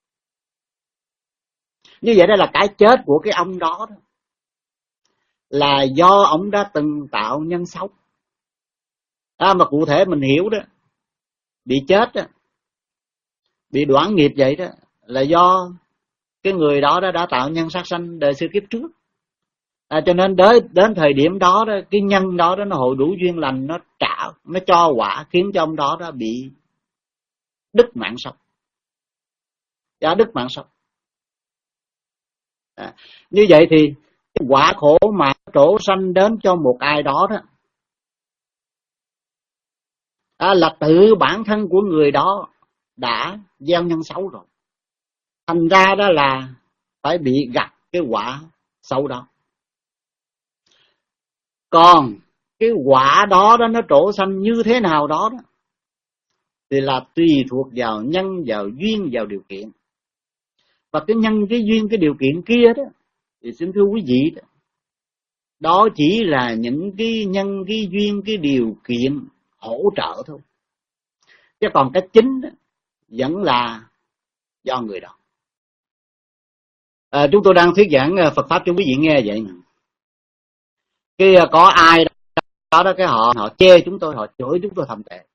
Như vậy đó là cái chết của cái ông đó, đó là do ông đã từng tạo nhân xấu. À, mà cụ thể mình hiểu đó, bị chết đó, bị đoạn nghiệp vậy đó là do cái người đó đã, đã tạo nhân sát sanh đời xưa kiếp trước. À, cho nên đến đến thời điểm đó, đó cái nhân đó, đó nó hội đủ duyên lành, nó trả, nó cho quả khiến cho ông đó đó bị đứt mạng sống, đã đứt mạng sống. À, như vậy thì cái quả khổ mà trổ sanh đến cho một ai đó đó à, là tự bản thân của người đó đã gieo nhân xấu rồi, thành ra đó là phải bị gặp cái quả xấu đó. Còn cái quả đó đó nó trổ sanh như thế nào đó, đó thì là tùy thuộc vào nhân, vào duyên, vào điều kiện. Và cái nhân, cái duyên, cái điều kiện kia đó thì xin thưa quý vị đó, đó chỉ là những cái nhân, cái duyên, cái điều kiện hỗ trợ thôi, chứ còn cái chính đó, vẫn là do người đó. À, chúng tôi đang thuyết giảng Phật pháp cho quý vị nghe vậy nè. Cái có ai đó đó cái họ họ chê chúng tôi, họ chửi chúng tôi thậm tệ,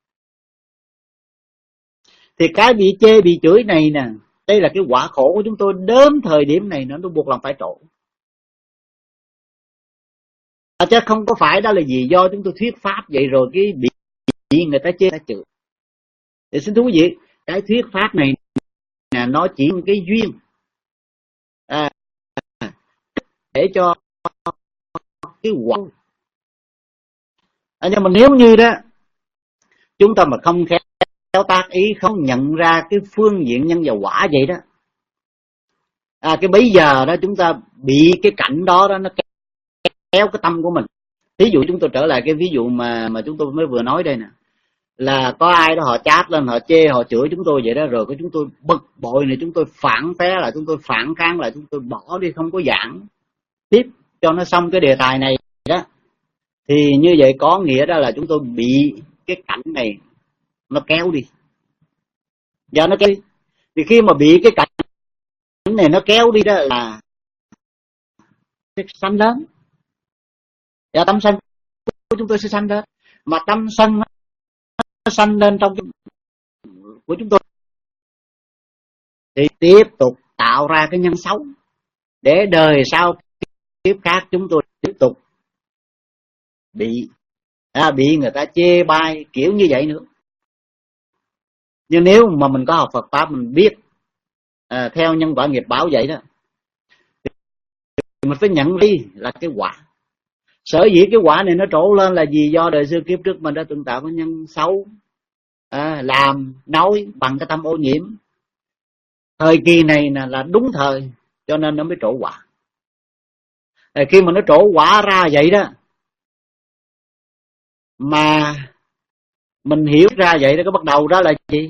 thì cái bị chê bị chửi này nè, đây là cái quả khổ của chúng tôi đến thời điểm này nó buộc lòng phải trổ. À, chứ không có phải đó là gì do chúng tôi thuyết pháp vậy rồi cái bị, bị người ta chê, người ta chửi. Thì xin thưa quý vị, cái thuyết pháp này là nó chỉ một cái duyên à, để cho cái quả. À, nhưng mà nếu như đó chúng ta mà không khéo tác ý, không nhận ra cái phương diện nhân và quả vậy đó, à, cái bấy giờ đó chúng ta bị cái cảnh đó đó nó kéo cái tâm của mình. Ví dụ chúng tôi trở lại cái ví dụ mà mà chúng tôi mới vừa nói đây nè, là có ai đó họ chát lên, họ chê, họ chửi chúng tôi vậy đó, rồi cái chúng tôi bực bội này, chúng tôi phản phé lại, chúng tôi phản kháng lại, chúng tôi bỏ đi không có giảng tiếp cho nó xong cái đề tài này đó, thì như vậy có nghĩa đó là chúng tôi bị cái cảnh này nó kéo đi. Và nó kéo đi. Thì khi mà bị cái cảnh này nó kéo đi đó là sanh lớn, và tâm sân của chúng tôi sẽ sanh lên. Mà tâm sân nó sanh lên trong của chúng tôi thì tiếp tục tạo ra cái nhân xấu, để đời sau kiếp khác chúng tôi tiếp tục bị à, bị người ta chê bai kiểu như vậy nữa. Nhưng nếu mà mình có học Phật pháp, mình biết à, theo nhân quả nghiệp báo vậy đó, thì mình phải nhận đi là cái quả. Sở dĩ cái quả này nó trổ lên là vì do đời xưa kiếp trước mình đã từng tạo cái nhân xấu, à, làm nói bằng cái tâm ô nhiễm. Thời kỳ này là, là đúng thời, cho nên nó mới trổ quả. À, khi mà nó trổ quả ra vậy đó, mà mình hiểu ra vậy đó, cái bắt đầu đó là gì?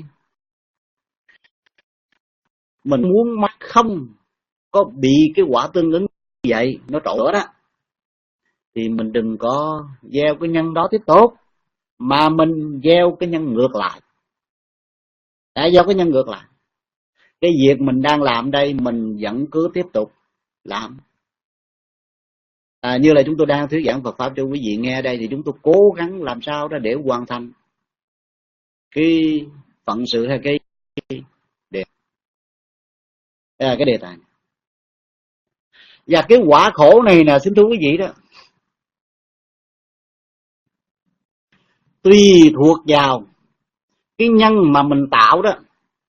Mình muốn mắt không có bị cái quả tương ứng như vậy nó trổ đó, thì mình đừng có gieo cái nhân đó tiếp tục, mà mình gieo cái nhân ngược lại. Đã gieo cái nhân ngược lại, cái việc mình đang làm đây mình vẫn cứ tiếp tục làm. À, như là chúng tôi đang thuyết giảng Phật pháp cho quý vị nghe đây, thì chúng tôi cố gắng làm sao đó để hoàn thành cái phận sự hay cái đề, à, cái đề tài. Và cái quả khổ này nè, xin thưa quý vị đó, tùy thuộc vào cái nhân mà mình tạo đó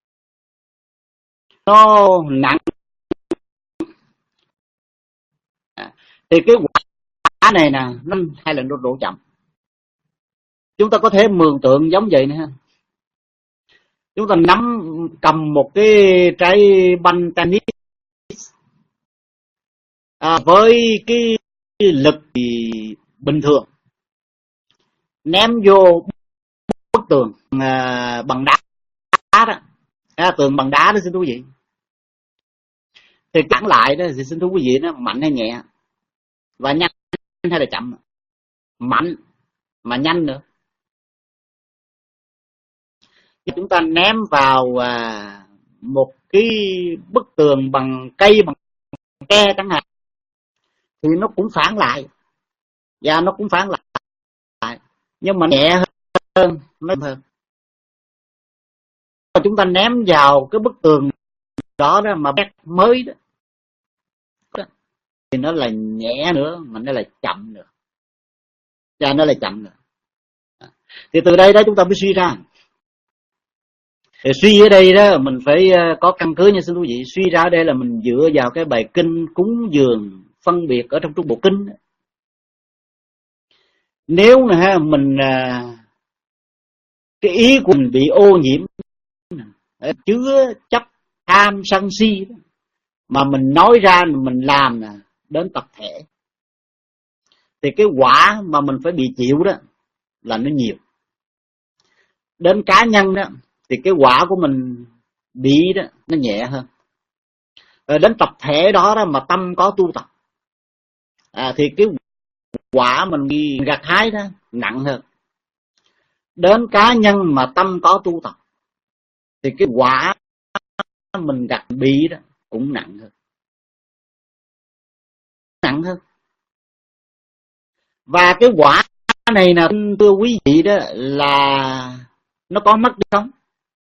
nó nặng, à, thì cái quả này nè nó hay là nó đổ chậm. Chúng ta có thể mường tượng giống vậy nè, chúng ta nắm cầm một cái trái banh tennis à, với cái lực bình thường, ném vô bức tường à, bằng đá đó, à, tường bằng đá đó xin thú vị, thì cản lại đó thì xin thú quý vị, nó mạnh hay nhẹ, và nhanh hay là chậm, mạnh mà nhanh nữa. Chúng ta ném vào à, một cái bức tường bằng cây, bằng tre chẳng hạn, thì nó cũng phản lại, và nó cũng phản lại, nhưng mà nhẹ hơn, nó hơn. Chúng ta ném vào cái bức tường đó đó mà bét mới đó thì nó là nhẹ nữa mà nó là chậm nữa, và nó là chậm nữa. Thì từ đây đó chúng ta mới suy ra. Thì suy ở đây đó mình phải có căn cứ nha xin quý vị. Suy ra ở đây là mình dựa vào cái bài kinh cúng dường phân biệt ở trong trung bộ kinh. Nếu nè mình cái ý của mình bị ô nhiễm, chứa chấp tham sân si mà mình nói ra mình làm nè đến tập thể, thì cái quả mà mình phải bị chịu đó là nó nhiều. Đến cá nhân đó thì cái quả của mình bị đó nó nhẹ hơn. Rồi đến tập thể đó đó mà tâm có tu tập à, thì cái quả mình bị gặt hái đó nặng hơn. Đến cá nhân mà tâm có tu tập thì cái quả mình gặt bị đó cũng nặng hơn, nặng hơn. Và cái quả này là thưa quý vị đó là nó có mất đi không?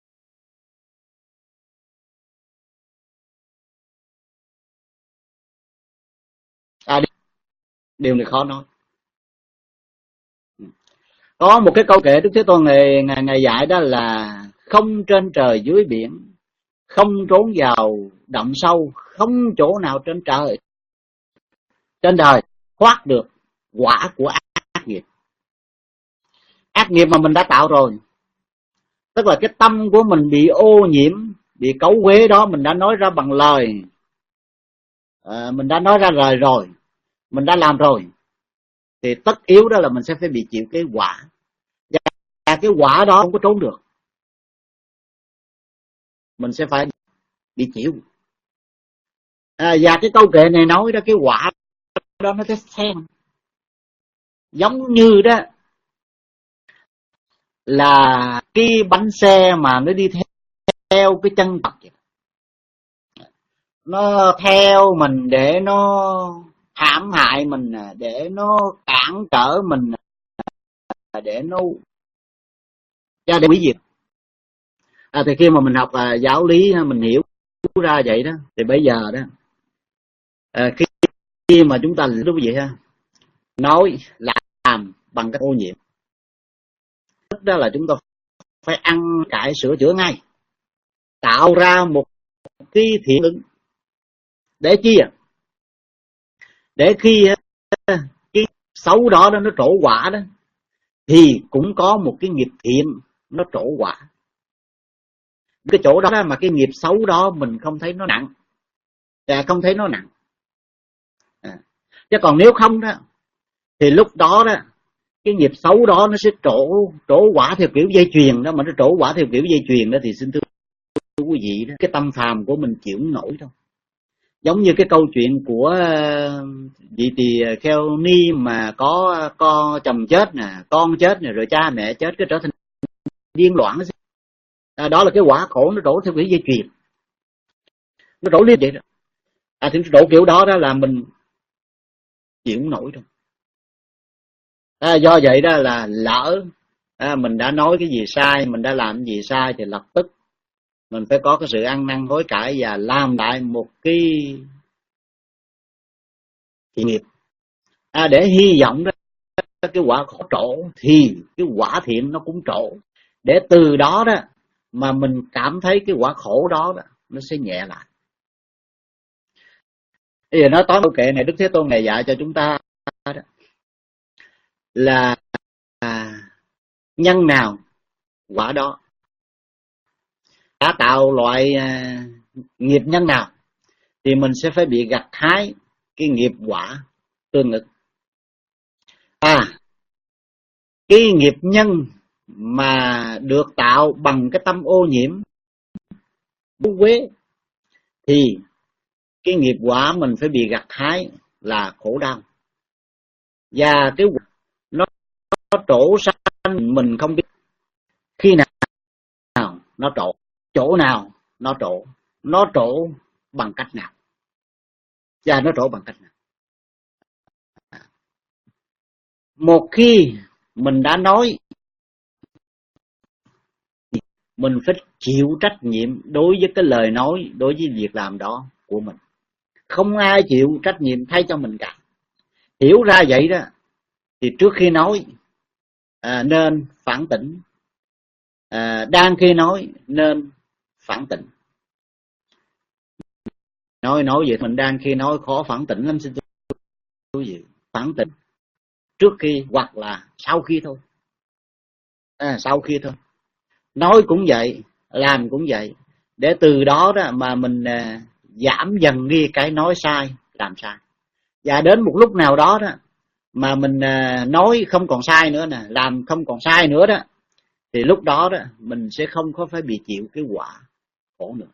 À, điều này khó nói. Có một cái câu kệ Đức Thế Tôn ngày ngày, ngày dạy đó là không trên trời dưới biển, không trốn vào đậm sâu, không chỗ nào trên trời trên đời thoát được quả của ác, ác nghiệp. Ác nghiệp mà mình đã tạo rồi, tức là cái tâm của mình bị ô nhiễm, bị cấu uế đó, mình đã nói ra bằng lời, à, mình đã nói ra lời rồi, mình đã làm rồi, thì tất yếu đó là mình sẽ phải bị chịu cái quả. Và cái quả đó không có trốn được, mình sẽ phải bị chịu. À, và cái câu kệ này nói đó, cái quả đó nó sẽ xen, giống như đó là cái bánh xe mà nó đi theo cái chân tập vậy. Nó theo mình để nó hãm hại mình, để nó cản trở mình, để nó ra để hủy diệt. À, thì khi mà mình học à, giáo lý mình hiểu ra vậy đó, thì bây giờ đó à, khi, khi mà chúng ta đúng vậy ha, nói làm bằng cách ô nhiễm, đó là chúng ta phải ăn cải sửa chữa ngay, tạo ra một cái thiện ứng. Để chi à? Để khi cái xấu đó, đó nó trổ quả đó, thì cũng có một cái nghiệp thiện nó trổ quả. Cái chỗ đó mà cái nghiệp xấu đó mình không thấy nó nặng, à, không thấy nó nặng. À, chứ còn nếu không đó thì lúc đó đó cái nghiệp xấu đó nó sẽ trổ trổ quả theo kiểu dây chuyền đó, mà nó trổ quả theo kiểu dây chuyền đó thì xin thưa quý vị đó, cái tâm phàm của mình chịu không nổi đâu. Giống như cái câu chuyện của vị tỳ Kheo Ni mà có con chồng chết nè, con chết nè, rồi cha mẹ chết, cái trở thành điên loạn. À, đó là cái quả khổ nó trổ theo kiểu dây chuyền, nó trổ liên vậy đó. À, thì trổ kiểu đó đó là mình chịu không nổi đâu. À, do vậy đó là lỡ à, mình đã nói cái gì sai, mình đã làm cái gì sai thì lập tức mình phải có cái sự ăn năn hối cải và làm lại một cái thiện nghiệp, à, để hy vọng đó cái quả khổ trổ thì cái quả thiện nó cũng trổ, để từ đó đó mà mình cảm thấy cái quả khổ đó, đó nó sẽ nhẹ lại. Bây giờ nói toán câu kệ này Đức Thế Tôn này dạy cho chúng ta đó là à, nhân nào quả đó, đã tạo loại à, nghiệp nhân nào thì mình sẽ phải bị gặt hái cái nghiệp quả tương ứng. À, cái nghiệp nhân mà được tạo bằng cái tâm ô nhiễm bố quế thì cái nghiệp quả mình phải bị gặt hái là khổ đau. Và cái nó, nó trổ sanh mình không biết khi nào nó trổ, chỗ nào nó trổ, nó trổ bằng cách nào, và nó trổ bằng cách nào. Một khi mình đã nói mình phải chịu trách nhiệm đối với cái lời nói, đối với việc làm đó của mình. Không ai chịu trách nhiệm thay cho mình cả. Hiểu ra vậy đó thì trước khi nói à, nên phản tỉnh, à, đang khi nói nên phản tỉnh. Nói nói vậy mình đang khi nói khó phản tỉnh lắm, xin quý vị. Phản tỉnh trước khi hoặc là sau khi thôi, à, sau khi thôi. Nói cũng vậy, làm cũng vậy, để từ đó đó mà mình à, giảm dần đi cái nói sai, làm sai. Và đến một lúc nào đó đó mà mình à, nói không còn sai nữa nè, làm không còn sai nữa đó, thì lúc đó đó mình sẽ không có phải bị chịu cái quả khổ nữa.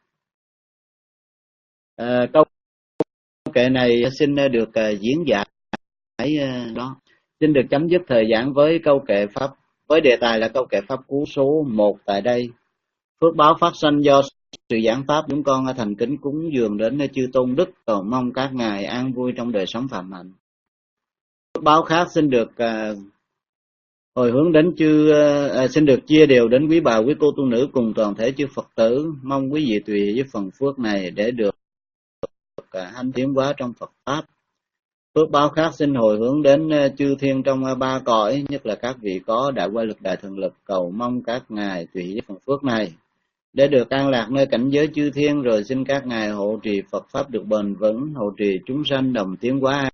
À, câu kệ này xin được uh, diễn giải uh, đó. Xin được chấm dứt thời giảng với câu kệ pháp, với đề tài là câu kệ pháp cú số một tại đây. Phước báo phát sanh do sự giảng pháp, chúng con thành kính cúng dường đến chư tôn đức, cầu mong các ngài an vui trong đời sống phạm hạnh. Phước báo khác xin được uh, hồi hướng đến chư uh, xin được chia đều đến quý bà, quý cô tu nữ cùng toàn thể chư Phật tử. Mong quý vị tùy với phần phước này để được hanh tiến hóa trong Phật pháp. Phước báo khác xin hồi hướng đến chư thiên trong ba cõi, nhất là các vị có đại qua lực, đại thần lực, cầu mong các ngài tùy với phần phước này để được an lạc nơi cảnh giới chư thiên, rồi xin các ngài hộ trì Phật pháp được bền vững, hộ trì chúng sanh đồng tiến hóa